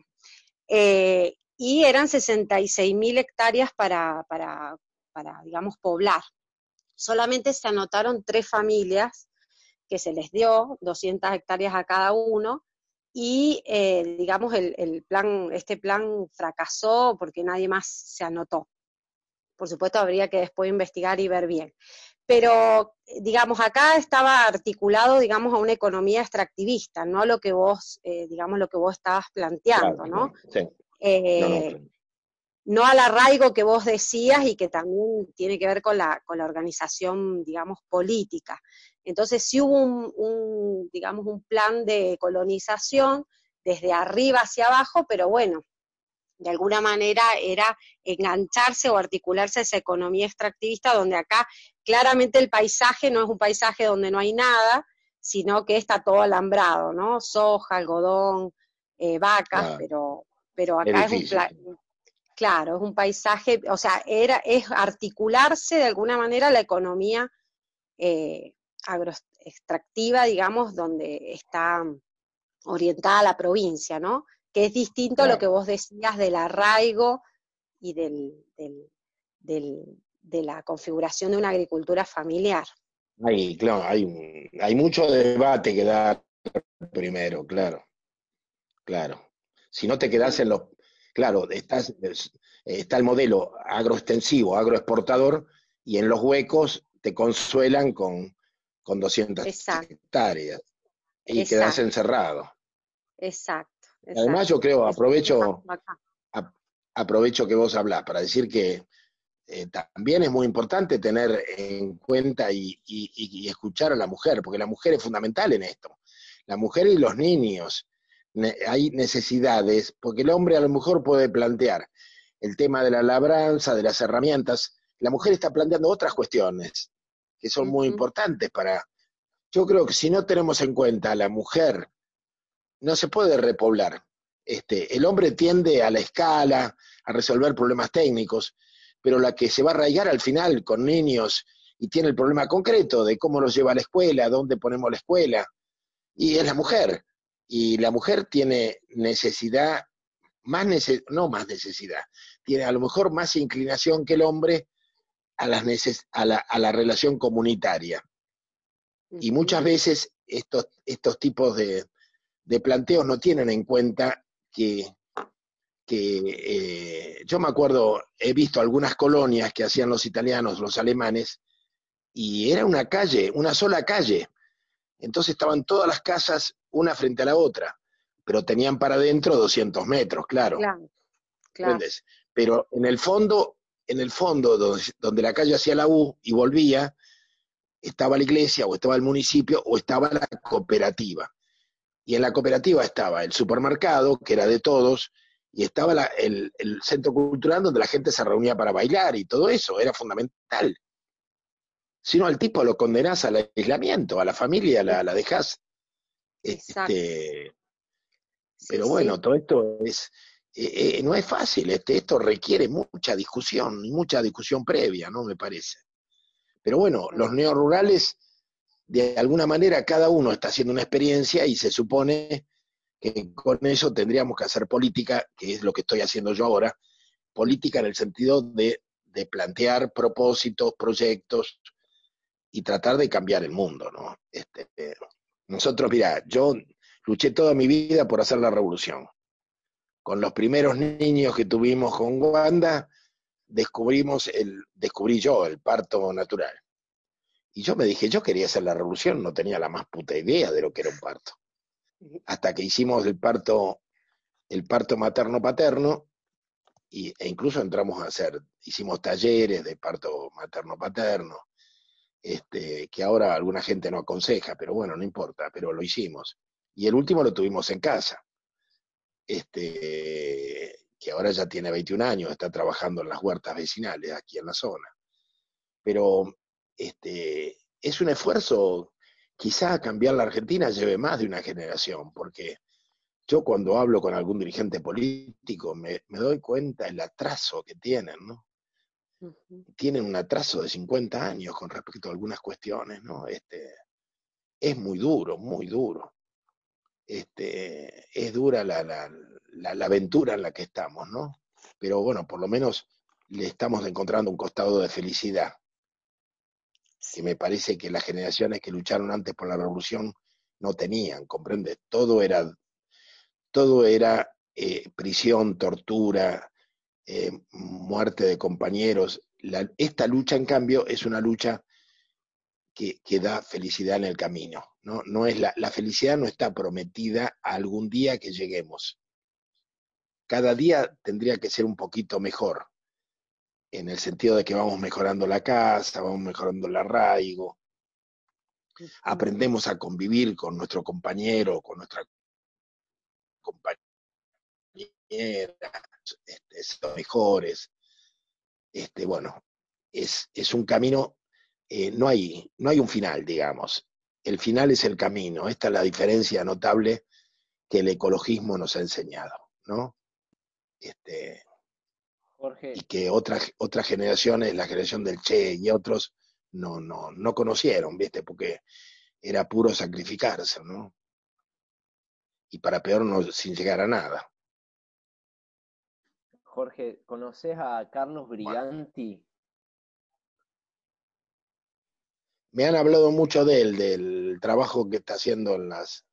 Eh, y eran sesenta y seis mil hectáreas para, para, para, digamos, poblar. Solamente se anotaron tres familias que se les dio doscientas hectáreas a cada uno, y eh, digamos el, el plan, este plan fracasó porque nadie más se anotó. Por supuesto habría que después investigar y ver bien. Pero, digamos, acá estaba articulado, digamos, a una economía extractivista, no lo que vos, eh, digamos, lo que vos estabas planteando, Claro, ¿no? claro, sí. Eh, No, no, claro. no al arraigo que vos decías y que también tiene que ver con la, con la organización, digamos, política. Entonces sí hubo un, un, digamos, un plan de colonización desde arriba hacia abajo, pero bueno, de alguna manera era engancharse o articularse a esa economía extractivista, donde acá claramente el paisaje no es un paisaje donde no hay nada, sino que está todo alambrado, ¿no? Soja, algodón, eh, vacas, Claro. pero, pero Es acá es un, difícil. claro, es un paisaje, o sea, era, es articularse de alguna manera la economía eh, agroextractiva, digamos, donde está orientada a la provincia, ¿no? Que es distinto a lo que Claro. vos decías del arraigo y del, del, del, de la configuración de una agricultura familiar. Hay, claro, hay, un- hay mucho debate que dar primero, claro, claro. Si no te quedás en los... Claro, estás, es- está el modelo agroextensivo, agroexportador, y en los huecos te consuelan con, con doscientas Exacto, hectáreas y quedás exacto, encerrado. exacto, Además, yo exacto. creo, Eso es lo que pasó aprovecho, acá. a- aprovecho que vos hablás para decir que eh, también es muy importante tener en cuenta y, y- y escuchar a la mujer, porque la mujer es fundamental en esto. La mujer y los niños. Ne- hay necesidades, porque el hombre a lo mejor puede plantear el tema de la labranza, de las herramientas. La mujer está planteando otras cuestiones que son muy Ujú. importantes para... Yo creo que si no tenemos en cuenta a la mujer, no se puede repoblar. Este, el hombre tiende a la escala, a resolver problemas técnicos, pero la que se va a arraigar al final con niños y tiene el problema concreto de cómo los lleva a la escuela, dónde ponemos la escuela, y es la mujer. Y la mujer tiene necesidad, más nece no más necesidad, tiene a lo mejor más inclinación que el hombre a, las neces a, la, a la relación comunitaria. Y Ujú. muchas veces estos, estos tipos de, de planteos no tienen en cuenta que, que eh, yo me acuerdo, he visto algunas colonias que hacían los italianos, los alemanes, y era una calle, una sola calle. Entonces estaban todas las casas una frente a la otra, pero tenían para adentro doscientos metros, claro, Claro, claro. ¿entiendes? Pero en el fondo, en el fondo, donde, donde la calle hacía la U y volvía, estaba la iglesia, o estaba el municipio, o estaba la cooperativa. Y en la cooperativa estaba el supermercado, que era de todos, y estaba la, el, el centro cultural donde la gente se reunía para bailar y todo eso, era fundamental. Si no, al tipo lo condenás al aislamiento, a la familia la, la dejás. Exacto. Este, Sí, pero bueno, sí. todo esto es, eh, eh, no es fácil, este, esto requiere mucha discusión, y mucha discusión previa, ¿no? Me parece. Pero bueno, los neorurales, de alguna manera, cada uno está haciendo una experiencia y se supone que con eso tendríamos que hacer política, que es lo que estoy haciendo yo ahora, política en el sentido de, de plantear propósitos, proyectos y tratar de cambiar el mundo, ¿no? Este, eh, nosotros, mira, yo luché toda mi vida por hacer la revolución. Con los primeros niños que tuvimos con Wanda, descubrimos el, descubrí yo el parto natural. Y yo me dije, yo quería hacer la revolución, no tenía la más puta idea de lo que era un parto. Hasta que hicimos el parto, el parto materno-paterno, y, e incluso entramos a hacer, hicimos talleres de parto materno-paterno, este, que ahora alguna gente no aconseja, pero bueno, no importa, pero lo hicimos. Y el último lo tuvimos en casa, este, que ahora ya tiene veintiún años, está trabajando en las huertas vecinales aquí en la zona. Pero este, es un esfuerzo, quizá cambiar la Argentina lleve más de una generación, porque yo cuando hablo con algún dirigente político me, me doy cuenta el atraso que tienen, ¿no? Ujú. Tienen un atraso de cincuenta años con respecto a algunas cuestiones, ¿no? Este, es muy duro, muy duro. Este, es dura la, la, la, la aventura en la que estamos, ¿no? Pero bueno, por lo menos le estamos encontrando un costado de felicidad, que me parece que las generaciones que lucharon antes por la revolución no tenían, ¿comprendes? Todo era, todo era eh, prisión, tortura, eh, muerte de compañeros. La, esta lucha, en cambio, es una lucha que, que da felicidad en el camino, ¿no? No es la, la felicidad no está prometida a algún día que lleguemos. Cada día tendría que ser un poquito mejor, en el sentido de que vamos mejorando la casa, vamos mejorando el arraigo, aprendemos a convivir con nuestro compañero, con nuestra compañera, este, son mejores. Este, bueno, es, es un camino, eh, no, hay, no hay un final, digamos. El final es el camino. Esta es la diferencia notable que el ecologismo nos ha enseñado, ¿no? Este, Jorge, y que otras, otras generaciones, la generación del Che y otros, no, no, no conocieron, ¿viste? Porque era puro sacrificarse, ¿no? Y para peor no, sin llegar a nada. Jorge, ¿conoces a Carlos Bueno, Briganti? me han hablado mucho de él, del trabajo que está haciendo en las,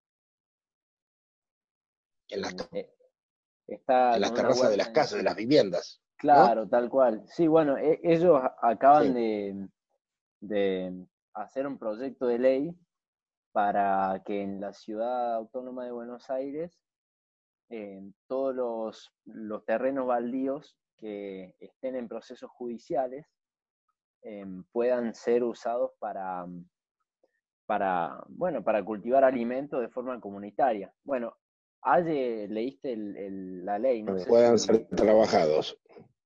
en las, Eh, Está en las con una terrazas de las huerta en... casas, de las viviendas, ¿no? Claro, tal cual. Sí, bueno, e- ellos acaban Sí. de, de hacer un proyecto de ley para que en la ciudad autónoma de Buenos Aires eh, todos los, los terrenos baldíos que estén en procesos judiciales eh, puedan ser usados para, para, bueno, para cultivar alimentos de forma comunitaria. Bueno, Aye, leíste el, el, la ley, no sé Puedan ser si... trabajados.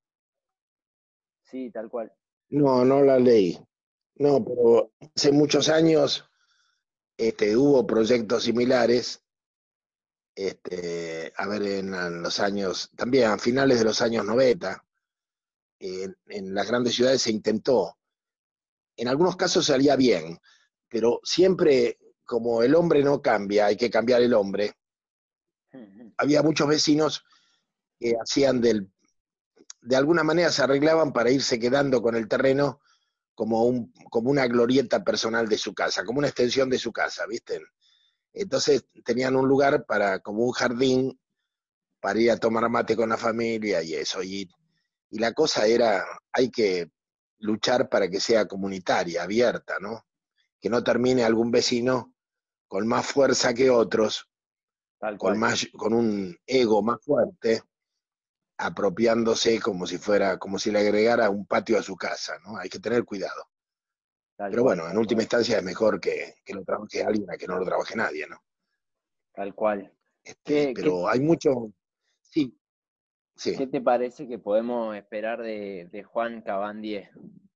Sí, tal cual. No, no la leí. No, pero hace muchos años este, hubo proyectos similares, este, a ver, en, en los años, también a finales de los años noventa, en, en las grandes ciudades se intentó. En algunos casos salía bien, pero siempre, como el hombre no cambia, hay que cambiar el hombre. Había muchos vecinos que hacían del, de alguna manera se arreglaban para irse quedando con el terreno como, un, como una glorieta personal de su casa, como una extensión de su casa, ¿viste? Entonces tenían un lugar para, como un jardín, para ir a tomar mate con la familia y eso. Y, y la cosa era, hay que luchar para que sea comunitaria, abierta, ¿no? Que no termine algún vecino con más fuerza que otros, Tal con, cual. más, con un ego más fuerte, apropiándose como si fuera, como si le agregara un patio a su casa, ¿no? Hay que tener cuidado. Tal Pero cual, bueno, en tal última cual. instancia es mejor que, que lo trabaje alguien a que no lo trabaje nadie, ¿no? Tal cual. Este, ¿Qué, qué, pero hay mucho, sí, sí. qué te parece que podemos esperar de, de Juan Cabandier?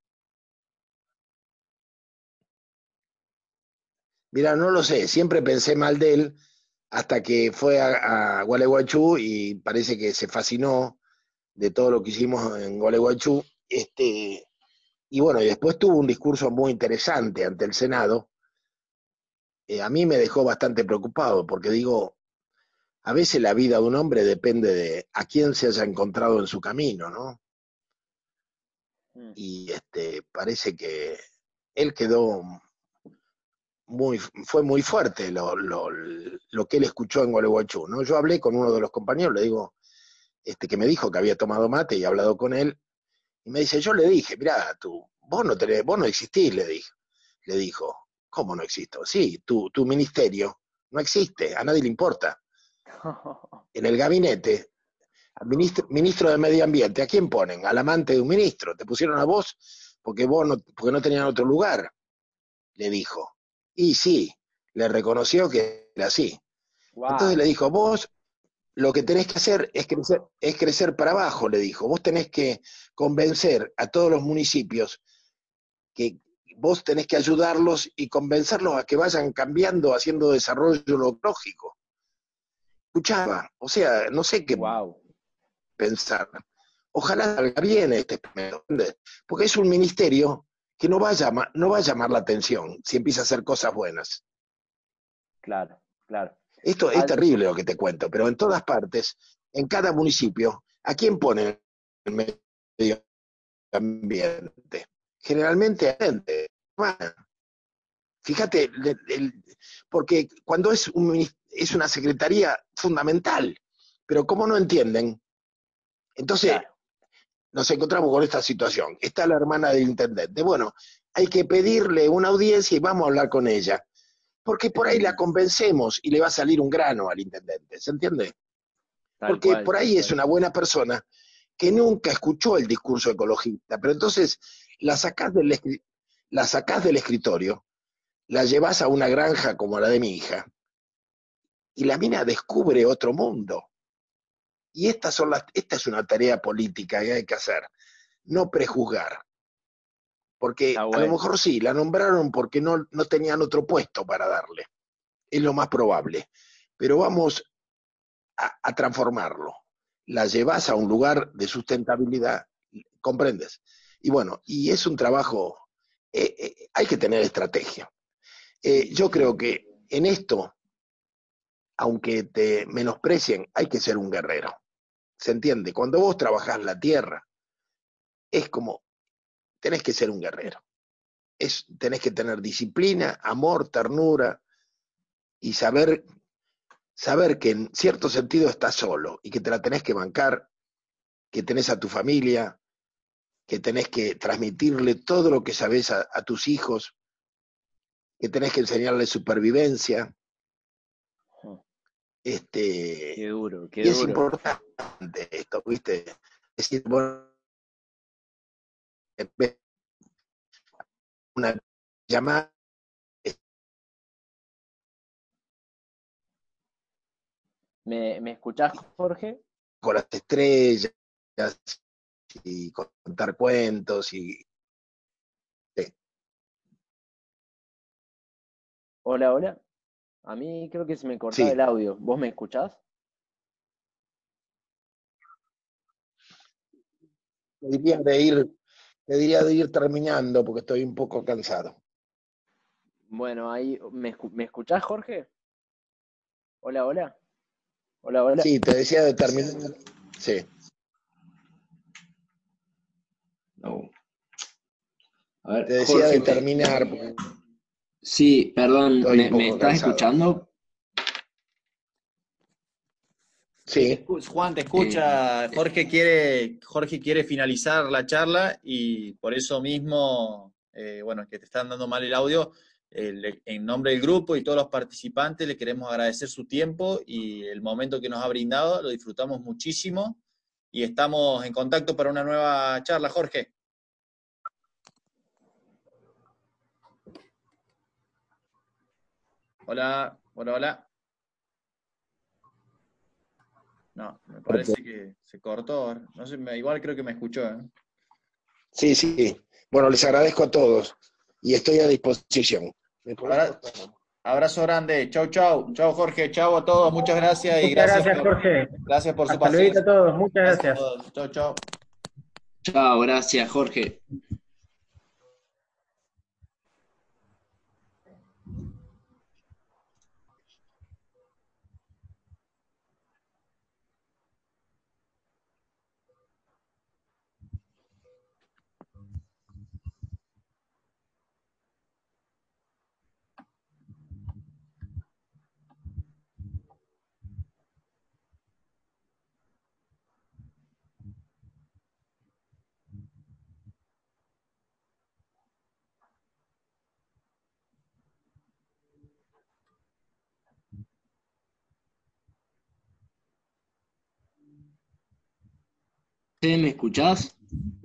Mira, no lo sé, siempre pensé mal de él hasta que fue a, a Gualeguaychú y parece que se fascinó de todo lo que hicimos en Gualeguaychú. Este, y bueno, y después tuvo un discurso muy interesante ante el Senado. Eh, a mí me dejó bastante preocupado porque digo, a veces la vida de un hombre depende de a quién se haya encontrado en su camino, ¿no? Mm. Y este, parece que él quedó muy, fue muy fuerte lo, lo, lo que él escuchó en Gualeguaychú, ¿no? Yo hablé con uno de los compañeros, le digo, este, que me dijo que había tomado mate y he hablado con él, y me dice, yo le dije, mirá, tú, vos no tenés, vos no existís, le dije, le dijo, ¿cómo no existo? Sí, tu, tu ministerio no existe, a nadie le importa. En el gabinete, al ministro, ministro de Medio Ambiente, ¿a quién ponen? Al amante de un ministro, te pusieron a vos porque vos no, porque no tenían otro lugar, le dijo. Y sí, le reconoció que era así. Entonces Wow. le dijo, vos lo que tenés que hacer es crecer, es crecer para abajo, le dijo. Vos tenés que convencer a todos los municipios que vos tenés que ayudarlos y convencerlos a que vayan cambiando, haciendo desarrollo lógico. Escuchaba, o sea, no sé qué Wow. pensar. Ojalá salga bien este experimento, porque es un ministerio que no va, a llamar, no va a llamar la atención si empieza a hacer cosas buenas. Claro, claro. Esto es Al- terrible lo que te cuento, pero en todas partes, en cada municipio, ¿a quién pone el medio ambiente? Generalmente a gente. Fíjate, el- el- porque cuando es, un, minis- es una secretaría fundamental, pero como no entienden, entonces Claro. nos encontramos con esta situación. Está la hermana del intendente. Bueno, hay que pedirle una audiencia y vamos a hablar con ella, porque por ahí la convencemos y le va a salir un grano al intendente, ¿se entiende? Tal Porque cual, por tal ahí es cual. una buena persona que nunca escuchó el discurso ecologista, pero entonces la sacás del, escri- la sacás del escritorio, la llevas a una granja como la de mi hija, y la mina descubre otro mundo. Y estas son las, esta es una tarea política que hay que hacer, no prejuzgar. Porque Está a lo bueno. mejor sí, la nombraron porque no, no tenían otro puesto para darle. Es lo más probable. Pero vamos a, a transformarlo. La llevas a un lugar de sustentabilidad, ¿comprendes? Y bueno, y es un trabajo, eh, eh, hay que tener estrategia. Eh, yo creo que en esto, aunque te menosprecien, hay que ser un guerrero. ¿Se entiende? Cuando vos trabajás la tierra, es como, tenés que ser un guerrero. Es, tenés que tener disciplina, amor, ternura y saber, saber que en cierto sentido estás solo y que te la tenés que bancar, que tenés a tu familia, que tenés que transmitirle todo lo que sabés a, a tus hijos, que tenés que enseñarles supervivencia. Este, Qué duro, qué y es duro. importante esto, ¿viste? Es decir, bueno, en vez de una llamada ¿Me, me escuchás, Jorge? con las estrellas y contar cuentos y sí. Hola, hola. A mí creo que se me cortaba el Sí, audio. ¿Vos me escuchás? te diría de ir, te diría de ir terminando porque estoy un poco cansado. Bueno, ahí, ¿me, escu- ¿me escuchás, Jorge? Hola, hola. Hola, hola. Sí, te decía de terminar. Sí. No. A ver, Te decía Jorge, de me- terminar porque sí, perdón, estoy un ¿me, me poco estás cansado. escuchando? Sí, te Sí, escu- Juan, te Eh, escucha. Jorge quiere, Jorge quiere finalizar la charla y por eso mismo, eh, bueno, que te están dando mal el audio, eh, le- en nombre del grupo y todos los participantes le queremos agradecer su tiempo y el momento que nos ha brindado, lo disfrutamos muchísimo y estamos en contacto para una nueva charla, Jorge. Hola, hola, hola. No, me parece que se cortó. No sé, me- igual creo que me escuchó, ¿eh? sí, sí. Bueno, les agradezco a todos y estoy a disposición. ¿Me podés Abra- cortar? Abrazo grande. Chau, chau. Chau, Jorge. Chau a todos. Muchas gracias y Muchas gracias gracias, por, Jorge. gracias por su Hasta luego a paciencia. todos. Muchas Gracias a gracias. todos. Chau, chau. chao, gracias, Jorge. ¿Sí, me escuchás?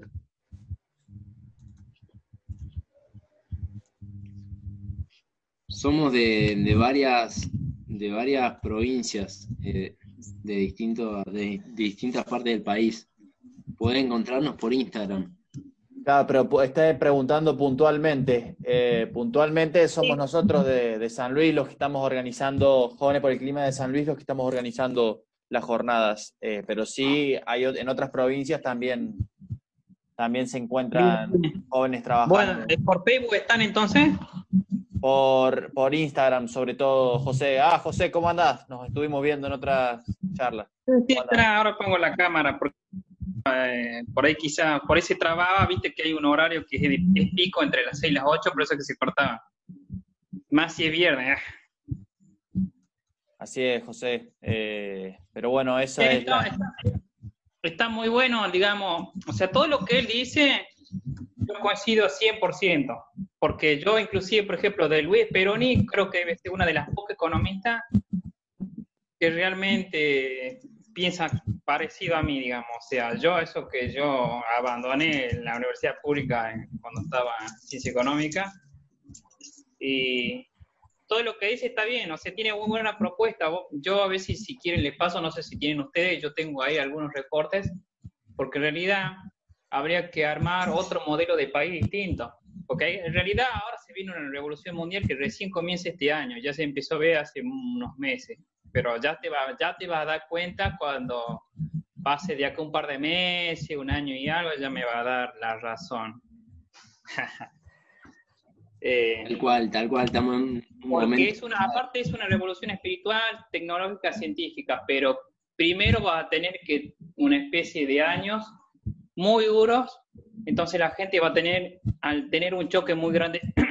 Somos de, de varias, de varias provincias, eh, de, distinto, de, de distintas partes del país. Pueden encontrarnos por Instagram. Claro, pero pu- está preguntando puntualmente. Eh, puntualmente somos nosotros de, de San Luis los que estamos organizando, Jóvenes por el Clima de San Luis, los que estamos organizando las jornadas. Eh, pero sí, hay o- en otras provincias también, también se encuentran jóvenes trabajando. Bueno, ¿por Facebook están entonces? Por, por Instagram, sobre todo, José. Ah, José, ¿cómo andás? Nos estuvimos viendo en otras charlas. Sí, espera, ahora pongo la cámara, porque eh, por ahí quizá, por ahí se trababa, viste que hay un horario que es, de, es pico entre las seis y las ocho, por eso es que se cortaba. Más si es viernes. Así es, José. Eh, pero bueno, esa Eh, es no, la... está, está muy bueno, digamos, o sea, todo lo que él dice, yo coincido cien por ciento, porque yo inclusive, por ejemplo, de Luis Peroni, creo que es una de las pocas economistas que realmente piensa parecido a mí, digamos, o sea, yo eso que yo abandoné la universidad pública en, cuando estaba en ciencia económica, y todo lo que dice está bien, o sea, tiene muy buena propuesta. Yo a veces, si quieren, les paso, no sé si tienen ustedes, yo tengo ahí algunos recortes, porque en realidad habría que armar otro modelo de país distinto, porque en realidad ahora se viene una revolución mundial que recién comienza este año, ya se empezó a ver hace unos meses, pero ya te va, ya te vas a dar cuenta cuando pase de acá un par de meses, un año y algo, ya me va a dar la razón. Eh, tal cual, tal cual, estamos en un porque momento... es una, aparte es una revolución espiritual, tecnológica, científica, pero primero va a tener que una especie de años muy duros, entonces la gente va a tener, al tener un choque muy grande